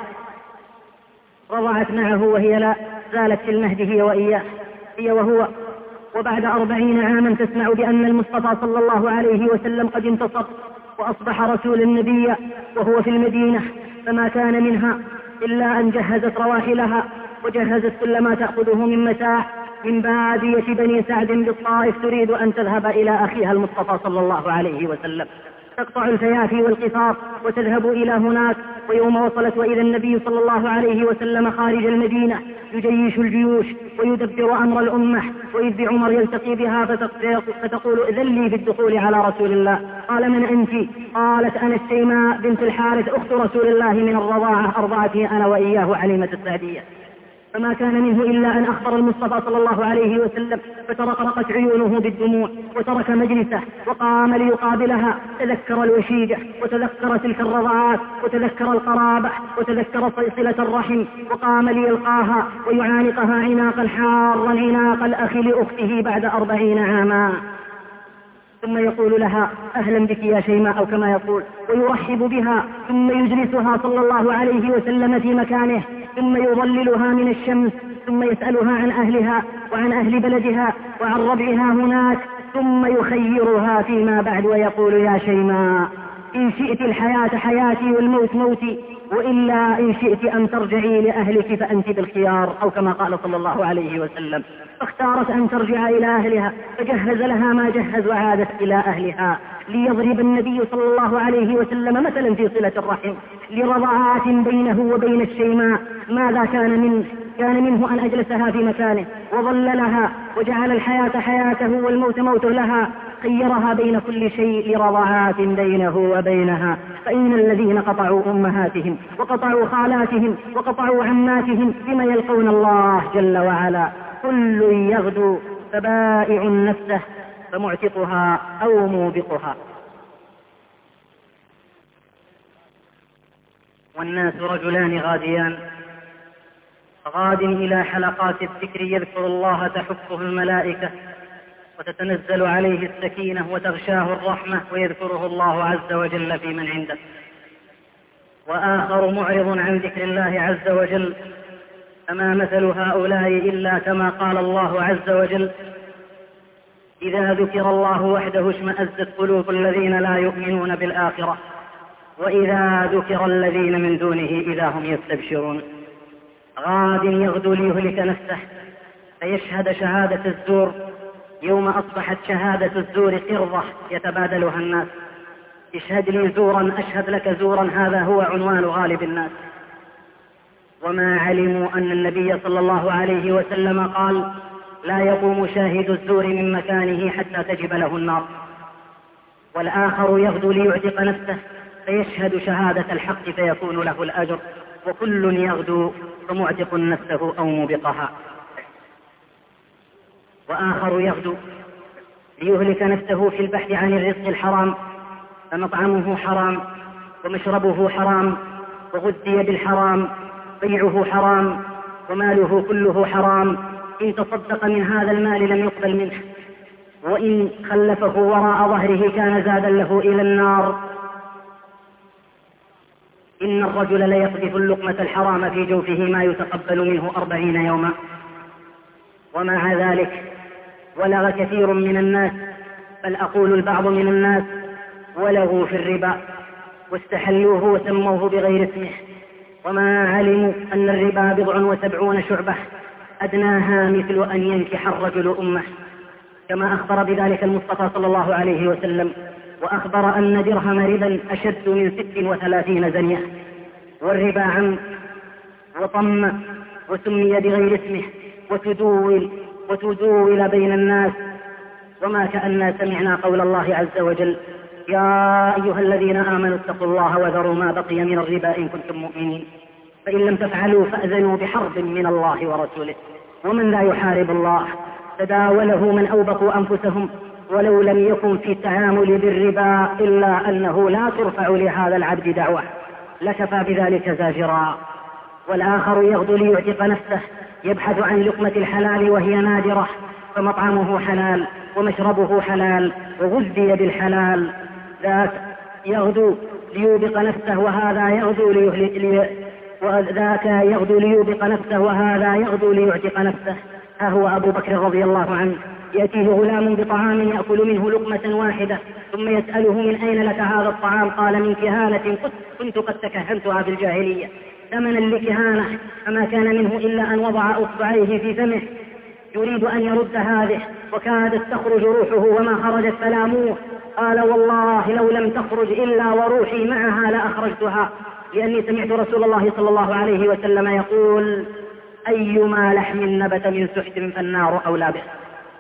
رضعت معه وهي لا زالت في المهد هي وهو. وبعد 40 عاما تسمع بأن المصطفى صلى الله عليه وسلم قد انتصر وأصبح رسول النبي وهو في المدينة، فما كان منها إلا أن جهزت رواحلها وجهزت كل ما تأخذه من متاع من بادية بني سعد بالطائف، تريد أن تذهب إلى أخيها المصطفى صلى الله عليه وسلم، تقطع الفيافي والقطار وتذهب إلى هناك. ويوم وصلت وإذا النبي صلى الله عليه وسلم خارج المدينة يجيش الجيوش ويدبر أمر الأمة، وإذ بعمر يلتقي بها فتقول: إذن لي في الدخول على رسول الله. قال: من أنت؟ قالت: أنا الشيماء بنت الحارث أخت رسول الله من الرضاعة، أرضعتني أنا وإياه عليمة السعدية. فما كان منه إلا أن أخبر المصطفى صلى الله عليه وسلم، فترقرقت عيونه بالدموع وترك مجلسه وقام ليقابلها. تذكر الوشيجة وتذكر تلك الرضعات وتذكر القرابة وتذكر صلة الرحم، وقام ليلقاها ويعانقها عناقا حارا عناق الأخ لأخته بعد 40 عاما. ثم يقول لها: أهلا بك يا شيماء، أو كما يقول، ويرحب بها، ثم يجلسها صلى الله عليه وسلم في مكانه، ثم يظللها من الشمس، ثم يسألها عن أهلها وعن أهل بلدها وعن ربعها هناك، ثم يخيرها فيما بعد ويقول: يا شيماء، إن شئت الحياة حياتي والموت موتي، وإلا إن شئت أن ترجعي لأهلك فأنت بالخيار، أو كما قال صلى الله عليه وسلم. فاختارت أن ترجع إلى أهلها، فجهز لها ما جهز وعادت إلى أهلها، ليضرب النبي صلى الله عليه وسلم مثلا في صلة الرحم لرضعات بينه وبين الشيماء. ماذا كان منه؟ كان منه أن أجلسها في مكانه وظللها وجعل الحياة حياته والموت موته لها، خيرها بين كل شيء لرضعات بينه وبينها. فإن الذين قطعوا أمهاتهم وقطعوا خالاتهم وقطعوا عماتهم بما يلقون الله جل وعلا. كل يغدو فبائع نفسه فمعتقها أو موبقها. والناس رجلان غاديان، غاد إلى حلقات الذكر يذكر الله تحفه الملائكة وتتنزل عليه السكينة وتغشاه الرحمة ويذكره الله عز وجل في من عنده. وآخر معرض عن ذكر الله عز وجل، فما مثل هؤلاء إلا كما قال الله عز وجل: إذا ذكر الله وحده اشمأزت قلوب الذين لا يؤمنون بالآخرة وإذا ذكر الذين من دونه إذا هم يستبشرون. غاد يغدو ليهلك نفسه فيشهد شهادة الزور، يوم أصبحت شهادة الزور قرضة يتبادلها الناس. اشهد لي زورا أشهد لك زورا، هذا هو عنوان غالب الناس. وما علموا أن النبي صلى الله عليه وسلم قال: لا يقوم شاهد الزور من مكانه حتى تجب له النار. والآخر يغدو ليعتق نفسه فيشهد شهادة الحق فيكون له الأجر. وكل يغدو فمعتق نفسه أو موبقها. وآخر يغدو ليهلك نفسه في البحث عن الرزق الحرام، فمطعمه حرام ومشربه حرام وغذي بالحرام، بيعه حرام وماله كله حرام. إن تصدق من هذا المال لم يقبل منه، وإن خلفه وراء ظهره كان زادا له إلى النار. إن الرجل ليقذف اللقمة الحرام في جوفه ما يتقبل منه 40 يوما. ومع ذلك ولغ كثير من الناس، بل أقول البعض من الناس، ولغوا في الربا واستحلوه وسموه بغير اسمه، وما علموا أن الربا 70 شعبة أدناها مثل أن ينكح الرجل أمه، كما أخبر بذلك المصطفى صلى الله عليه وسلم، وأخبر أن درهم ربا أشد من 36 زنية. والربا عم وطم وسمي بغير اسمه وتدول بين الناس، وما كأننا سمعنا قول الله عز وجل: يا أيها الذين آمنوا اتقوا الله وذروا ما بقي من الربا إن كنتم مؤمنين، فإن لم تفعلوا فأذنوا بحرب من الله ورسوله، ومن لا يحارب الله تداوله من أوبقوا أنفسهم، ولو لم يكن في التعامل بالربا إلا أنه لا ترفع لهذا العبد دعوة لكفى بذلك زاجرا. والآخر يغدو ليعتق نفسه، يبحث عن لقمة الحلال وهي نادرة، فمطعمه حلال ومشربه حلال وغذي بالحلال، ذاك يغدو ليوبق نفسه وهذا يغدو ليوبق نفسه وهذا يغدو ليعتق نفسه. ها هو أبو بكر رضي الله عنه يأتيه غلام بطعام يأكل منه لقمة واحدة، ثم يسأله: من أين لك هذا الطعام؟ قال: من كهانة كنت قد تكهنتها في الجاهلية. ثمنا لكهانة، فما كان منه إلا أن وضع أصبعيه في فمه يريد أن يرد هذه، وكادت تخرج روحه وما خرجت فلاموه. قال: والله لو لم تخرج إلا وروحي معها لأخرجتها، لأني سمعت رسول الله صلى الله عليه وسلم يقول: أيما لحم نبت من سحت فالنار أولى به.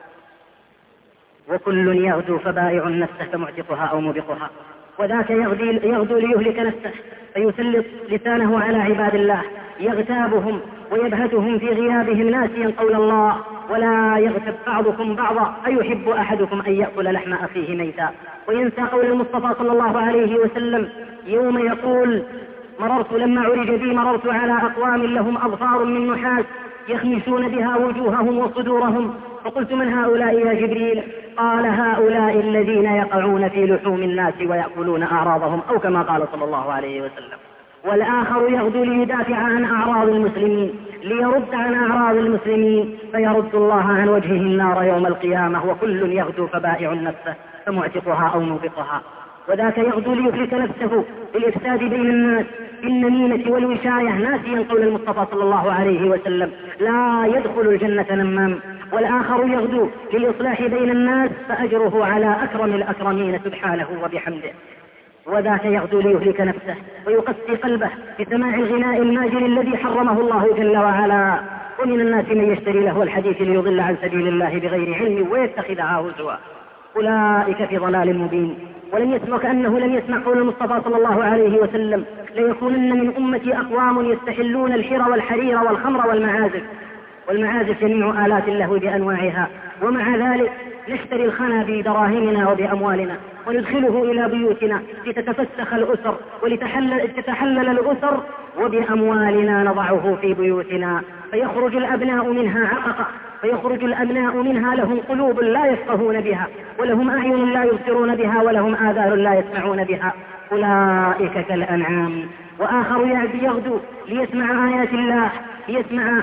وكل يغدو فبائع نفسه فمعتقها أو موبقها. وذاك يغدو ليهلك نفسه، فيسلط لسانه على عباد الله يغتابهم ويبهتهم في غيابهم ناسيا قول الله: ولا يغتب بعضكم بعضا أيحب أحدكم أن يأكل لحم أخيه ميتا. وينسى قول المصطفى صلى الله عليه وسلم يوم يقول: لما عرج بي مررت على أقوام لهم أظفار من نحاس يخمشون بها وجوههم وصدورهم، فقلت: من هؤلاء يا جبريل؟ قال: هؤلاء الذين يقعون في لحوم الناس ويأكلون أعراضهم، أو كما قال صلى الله عليه وسلم. والآخر يغدو ليدافع عن أعراض المسلمين، ليرد عن أعراض المسلمين، فيرد الله عن وجهه النار يوم القيامة. وكل يغدو فبائع نفسه فمعتقها أو موبقها. وذاك يغدو ليهلك نفسه بالإفساد بين الناس بالنميمة والوشاية ناسيا قول المصطفى صلى الله عليه وسلم: لا يدخل الجنة نمام. والآخر يغدو للإصلاح بين الناس، فأجره على أكرم الأكرمين سبحانه وبحمده. وذاك يغدو ليهلك نفسه ويقسي قلبه بسماع الغناء الماجن الذي حرمه الله جل وعلا. ومن الناس من يشتري لهو الحديث ليضل عن سبيل الله بغير علم ويتخذها هزوا، أولئك في ضلال مبين. ولم يسمع كأنه لم يسمع قول المصطفى صلى الله عليه وسلم: ليكونن من أمتي أقوام يستحلون الحر والحرير والخمر والمعازف جميع آلات اللهو بأنواعها، ومع ذلك نشتري الخنا بدراهمنا وبأموالنا وندخله إلى بيوتنا لتتفسخ الأسر ولتتحلل الأسر، وبأموالنا نضعه في بيوتنا، فيخرج الأبناء منها عققة، فيخرج الأبناء منها لهم قلوب لا يفقهون بها، ولهم أعين لا يبصرون بها، ولهم آذان لا يسمعون بها، أولئك كالأنعام. وآخر يغدو ليسمع آيات الله، ليسمع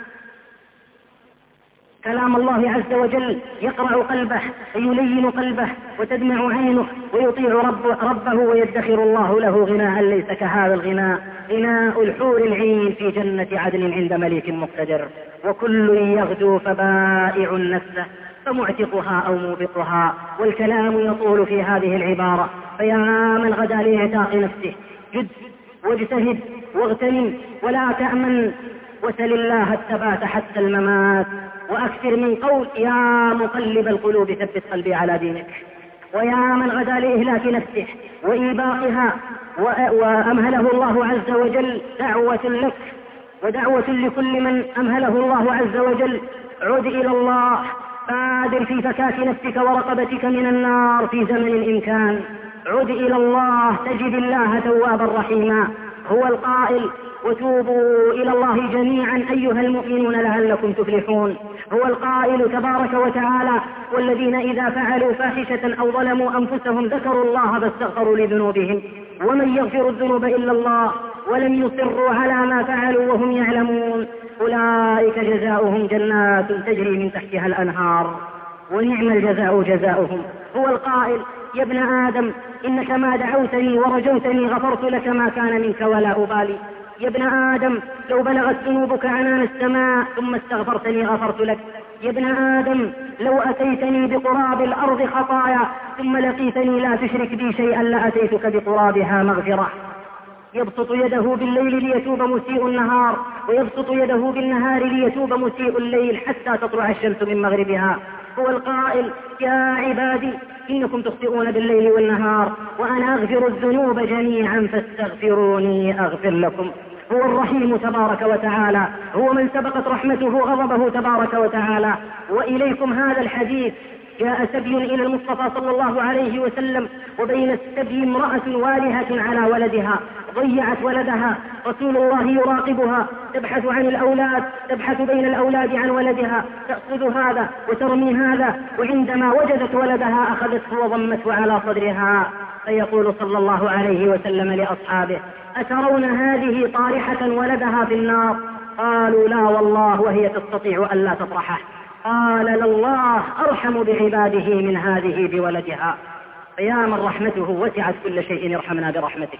كلام الله عز وجل، يقرع قلبه ويلين قلبه وتدمع عينه ويطيع ربه، ويدخر الله له غناء ليس كهذا الغناء، غناء الحور العين في جنة عدن عند مليك مقتدر. وكل يغدو فبائع نفسه فمعتقها أو موبقها. والكلام يطول في هذه العبارة، فيا من غدا لإعتاق نفسه جد واجتهد واغتنم ولا تأمن، وسل الله الثبات حتى الممات، وأكثر من قول: يا مقلب القلوب ثبت قلبي على دينك. ويا من غدا لإهلاك نفسه وإيباقها وأمهله الله عز وجل، دعوة لك ودعوة لكل من أمهله الله عز وجل: عد إلى الله بادر في فكاك نفسك ورقبتك من النار في زمن الإمكان. عد إلى الله تجد الله توابا رحيما. هو القائل: وتوبوا إلى الله جميعا أيها المؤمنون لعلكم تفلحون. هو القائل تبارك وتعالى: والذين إذا فعلوا فاحشة أو ظلموا أنفسهم ذكروا الله فاستغفروا لذنوبهم ومن يغفر الذنوب إلا الله ولم يصروا على ما فعلوا وهم يعلمون أولئك جزاؤهم جنات تجري من تحتها الأنهار ونعم الجزاء جزاؤهم. هو القائل: يا ابن آدم إنك ما دعوتني ورجوتني غفرت لك ما كان منك ولا أبالي. يا ابن آدم لو بلغت ذنوبك عنان السماء ثم استغفرتني غفرت لك. يا ابن آدم لو أتيتني بقراب الأرض خطايا ثم لقيتني لا تشرك بي شيئا لأتيتك بقرابها مغفرة. يبسط يده بالليل ليتوب مسيء النهار ويبسط يده بالنهار ليتوب مسيء الليل حتى تطلع الشمس من مغربها. هو القائل: يا عبادي إنكم تخطئون بالليل والنهار وأنا أغفر الذنوب جميعا فاستغفروني أغفر لكم. هو الرحيم تبارك وتعالى، هو من سبقت رحمته غضبه تبارك وتعالى. وإليكم هذا الحديث: جاء سبي إلى المصطفى صلى الله عليه وسلم وبين السبي امرأة والهة على ولدها ضيعت ولدها، رسول الله يراقبها تبحث عن الأولاد، تبحث بين الأولاد عن ولدها، تأخذ هذا وترمي هذا، وعندما وجدت ولدها أخذته وضمته على صدرها، فيقول صلى الله عليه وسلم لأصحابه: أترون هذه طارحة ولدها في النار؟ قالوا: لا والله، وهي تستطيع ألا تطرحه. قال: لله أرحم بعباده من هذه بولدها. فيا من رحمته وسعت كل شيء ارحمنا برحمتك.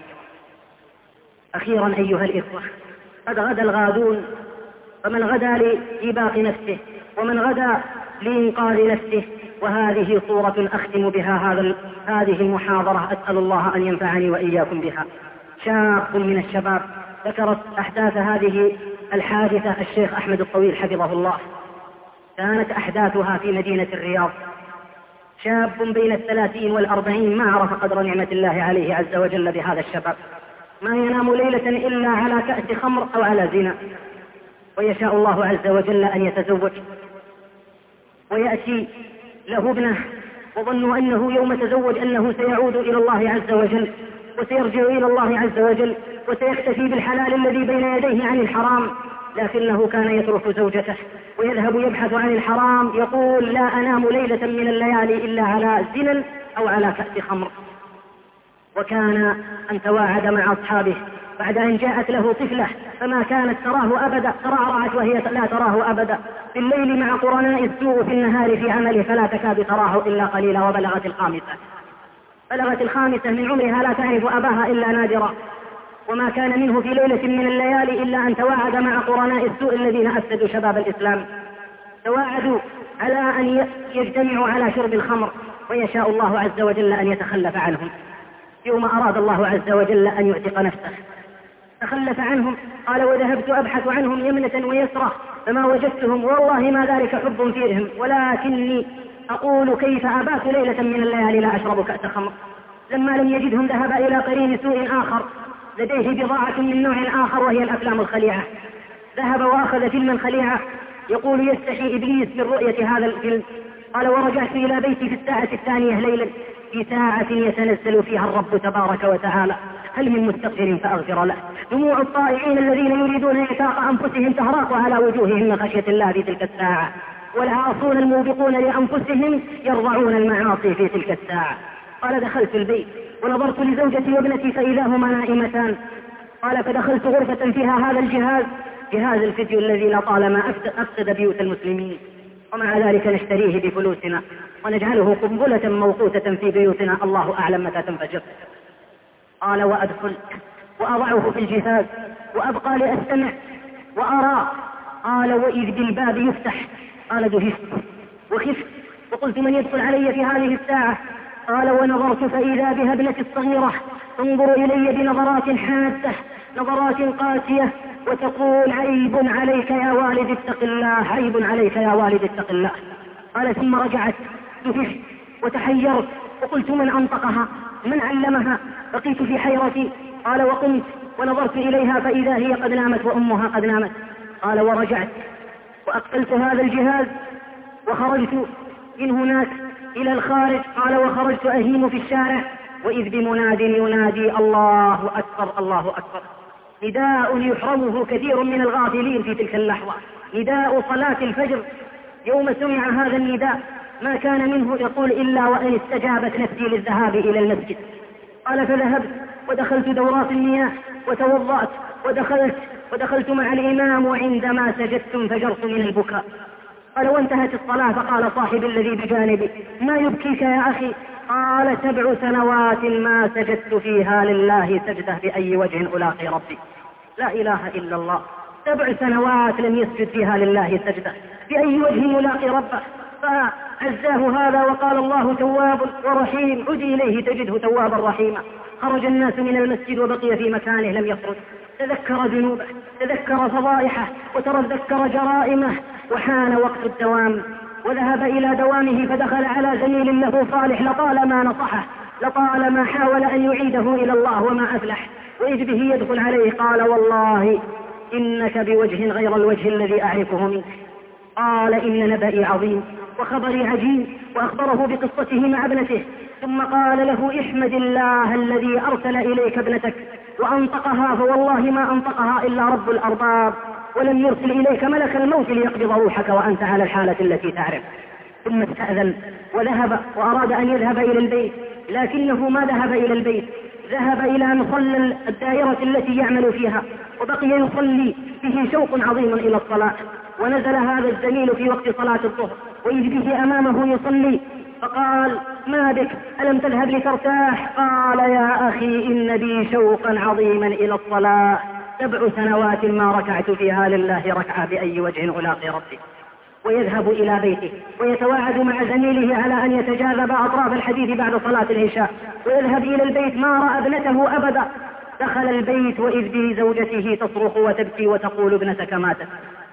أخيرا أيها الإخوة، قد غدا الغادون، فمن غدا لإباق نفسه ومن غدا لإنقاذ نفسه. وهذه صورة أختم بها هذه المحاضرة، أسأل الله أن ينفعني وإياكم بها. شاب من الشباب ذكرت أحداث هذه الحادثة الشيخ أحمد الطويل حفظه الله. كانت أحداثها في مدينة الرياض. شاب بين 30 و40 ما عرف قدر نعمة الله عليه عز وجل بهذا الشباب، ما ينام ليلة إلا على كأس خمر أو على زنا، ويشاء الله عز وجل أن يتزوج ويأتي له ابنه، وظنوا أنه يوم تزوج أنه سيعود إلى الله عز وجل وسيرجع إلى الله عز وجل وسيختفي بالحلال الذي بين يديه عن الحرام، لكنه كان يترك زوجته ويذهب يبحث عن الحرام، يقول: لا أنام ليلة من الليالي إلا على زنا أو على كأس خمر. وكان أن تواعد مع أصحابه بعد أن جاءت له طفلة فما كانت تراه أبدا، ترعرعت وهي لا تراه أبدا، في الليل مع قرناء السوء، في النهار في عمله فلا تكاد تراه إلا قليلا. وبلغت الخامسة من عمرها لا تعرف أباها إلا نادرا، وما كان منه في ليلة من الليالي إلا أن تواعد مع قرناء السوء الذين أفسدوا شباب الإسلام. تواعدوا على أن يجتمعوا على شرب الخمر، ويشاء الله عز وجل أن يتخلف عنهم. يوم أراد الله عز وجل أن يعتق نفسه تخلف عنهم. قال: وذهبت أبحث عنهم يمنة ويسرة فما وجدتهم، والله ما ذلك حب فيهم، ولكني أقول كيف أبات ليلة من الليالي لا أشرب كأس خمر. لما لم يجدهم ذهب إلى قرين سوء آخر لديه بضاعة من نوع آخر وهي الأفلام الخليعة. ذهب وأخذ فيلما خليعة، يقول: يستحي إبليس من رؤية هذا الفيلم. قال: ورجعت إلى بيتي في الساعة 2 ليلا، في ساعة يتنزل فيها الرب تبارك وتعالى: هل من مستغفر فأغفر له. دموع الطائعين الذين يريدون إعتاق أنفسهم تهراق على وجوههم من خشية الله في تلك الساعة، والعاصون الموبقون لأنفسهم يرضعون المعاصي في تلك الساعة. قال: دخلت البيت ونظرت لزوجتي وابنتي فإذا هما نائمتان. قال: فدخلت غرفة فيها هذا الجهاز، جهاز الفيديو الذي لطالما أفسد بيوت المسلمين، ومع ذلك نشتريه بفلوسنا ونجعله قنبلة موقوتة في بيوتنا، الله أعلم متى تنفجر. قال: وأدخل وأضعه في الجهاز وأبقى لأستمع وأرى. قال: وإذ بالباب يفتح. قال: دهشت وخفت وقلت: من يدخل علي في هذه الساعة؟ قال: ونظرت فإذا بها ابنتي الصغيرة تنظر إلي بنظرات حادة، نظرات قاسية، وتقول: عيب عليك يا والد اتق الله، عيب عليك يا والد اتق الله. قال: ثم رجعت، دهشت وتحيرت وقلت: من أنطقها؟ من علمها؟ بقيت في حيرتي. قال: وقمت ونظرت إليها فإذا هي قد نامت وأمها قد نامت. قال: ورجعت وأقفلت هذا الجهاز وخرجت من هناك إلى الخارج. قال وخرجت أهيم في الشارع وإذ بمناد ينادي الله أكبر الله أكبر، نداء يحرمه كثير من الغافلين في تلك اللحظة، نداء صلاة الفجر. يوم سمع هذا النداء ما كان منه يقول إلا وإن استجابت نفسي للذهاب إلى المسجد. قال فذهبت ودخلت دورات المياه وتوضأت ودخلت مع الإمام، وعندما سجدت انفجرت من البكاء. قال وانتهت الصلاة فقال صاحب الذي بجانبي ما يبكيك يا أخي؟ قال 7 سنوات ما سجدت فيها لله سجدة بأي وجه ألاقي ربي. لا إله إلا الله، 7 سنوات لم يسجد فيها لله سجدة بأي وجه يلاقي ربه. فعزاه هذا وقال الله تواب ورحيم، عدي إليه تجده توابا رحيما. خرج الناس من المسجد وبقي في مكانه لم يخرج، تذكر ذنوبه، تذكر فضائحه، وتذكر جرائمه، وحان وقت الدوام وذهب إلى دوامه. فدخل على زميل له صالح لطالما نصحه، لطالما حاول أن يعيده إلى الله وما أفلح، وإذ به يدخل عليه قال والله إنك بوجه غير الوجه الذي أعرفه منك. قال إن نبأي عظيم وخبري عجيب، وأخبره بقصته مع ابنته. ثم قال له احمد الله الذي أرسل إليك ابنتك وأنطقها، فوالله ما أنطقها إلا رب الأرباب، ولم يرسل إليك ملك الموت ليقبض روحك وأنت على الحالة التي تعرف. ثم استأذن وذهب وأراد أن يذهب إلى البيت، لكنه ما ذهب إلى البيت، ذهب إلى مصلى الدائرة التي يعمل فيها، وبقي يصلي به شوق عظيم إلى الصلاة. ونزل هذا الزميل في وقت صلاة الظهر وإذ به أمامه يصلي، فقال ما بك ألم تذهب لترتاح؟ قال يا أخي إن بي شوقا عظيما إلى الصلاة، 7 سنوات ما ركعت فيها لله ركعة بأي وجه ألاقي ربي. ويذهب إلى بيته ويتواعد مع زميله على أن يتجاذب أطراف الحديث بعد صلاة العشاء، ويذهب إلى البيت ما رأى ابنته أبدا. دخل البيت وإذ به زوجته تصرخ وتبكي وتقول ابنتك ماتت،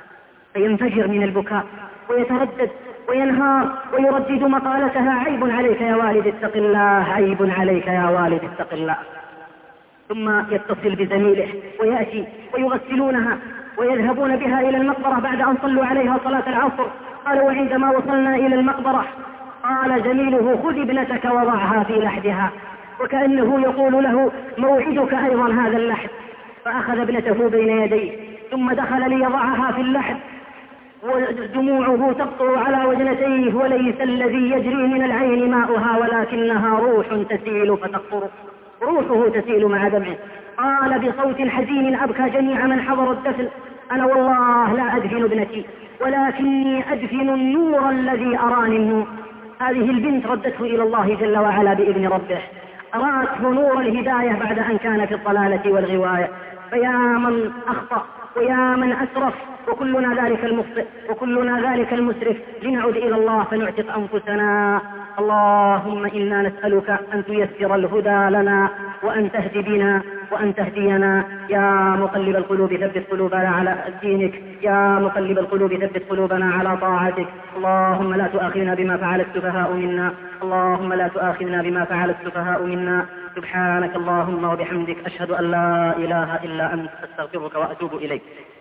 فينفجر من البكاء ويتردد وينهار ويردد مقالتها عيب عليك يا والد اتق الله، عيب عليك يا والد اتق الله. ثم يتصل بزميله ويأتي ويغسلونها ويذهبون بها إلى المقبرة بعد أن صلوا عليها صلاة العصر. قال وعندما وصلنا إلى المقبرة قال زميله خذ ابنتك وضعها في لحدها، وكأنه يقول له موعدك أيضا هذا اللحد. فأخذ ابنته بين يديه ثم دخل ليضعها في اللحد، ودموعه تقطر على وجنتيه، وليس الذي يجري من العين ماؤها ولكنها روح تسيل فتقطر، روحه تسيل مع دمعه. قال بصوت حزين أبكى جميع من حضر الدفن أنا والله لا أدفن ابنتي ولكني أدفن النور الذي أراني النور. هذه البنت ردته إلى الله جل وعلا بإذن ربه، أراته نور الهداية بعد أن كان في الضلالة والغواية. فيا من أخطأ ويا من أسرف، وكلنا ذلك المخطئ وكلنا ذلك المسرف، لنعود إلى الله فنعتق أنفسنا. اللهم إنا نسألك أن تيسر الهدى لنا وأن تهدي بنا وأن تهدينا. يا مقلب القلوب ثبت قلوبنا على دينك، يا مقلب القلوب ثبت قلوبنا على طاعتك. اللهم لا تؤاخذنا بما فعل السفهاء منا، اللهم لا تؤاخذنا بما فعل السفهاء منا. سبحانك اللهم وبحمدك أشهد أن لا إله إلا أنت، أستغفرك وأتوب إليك.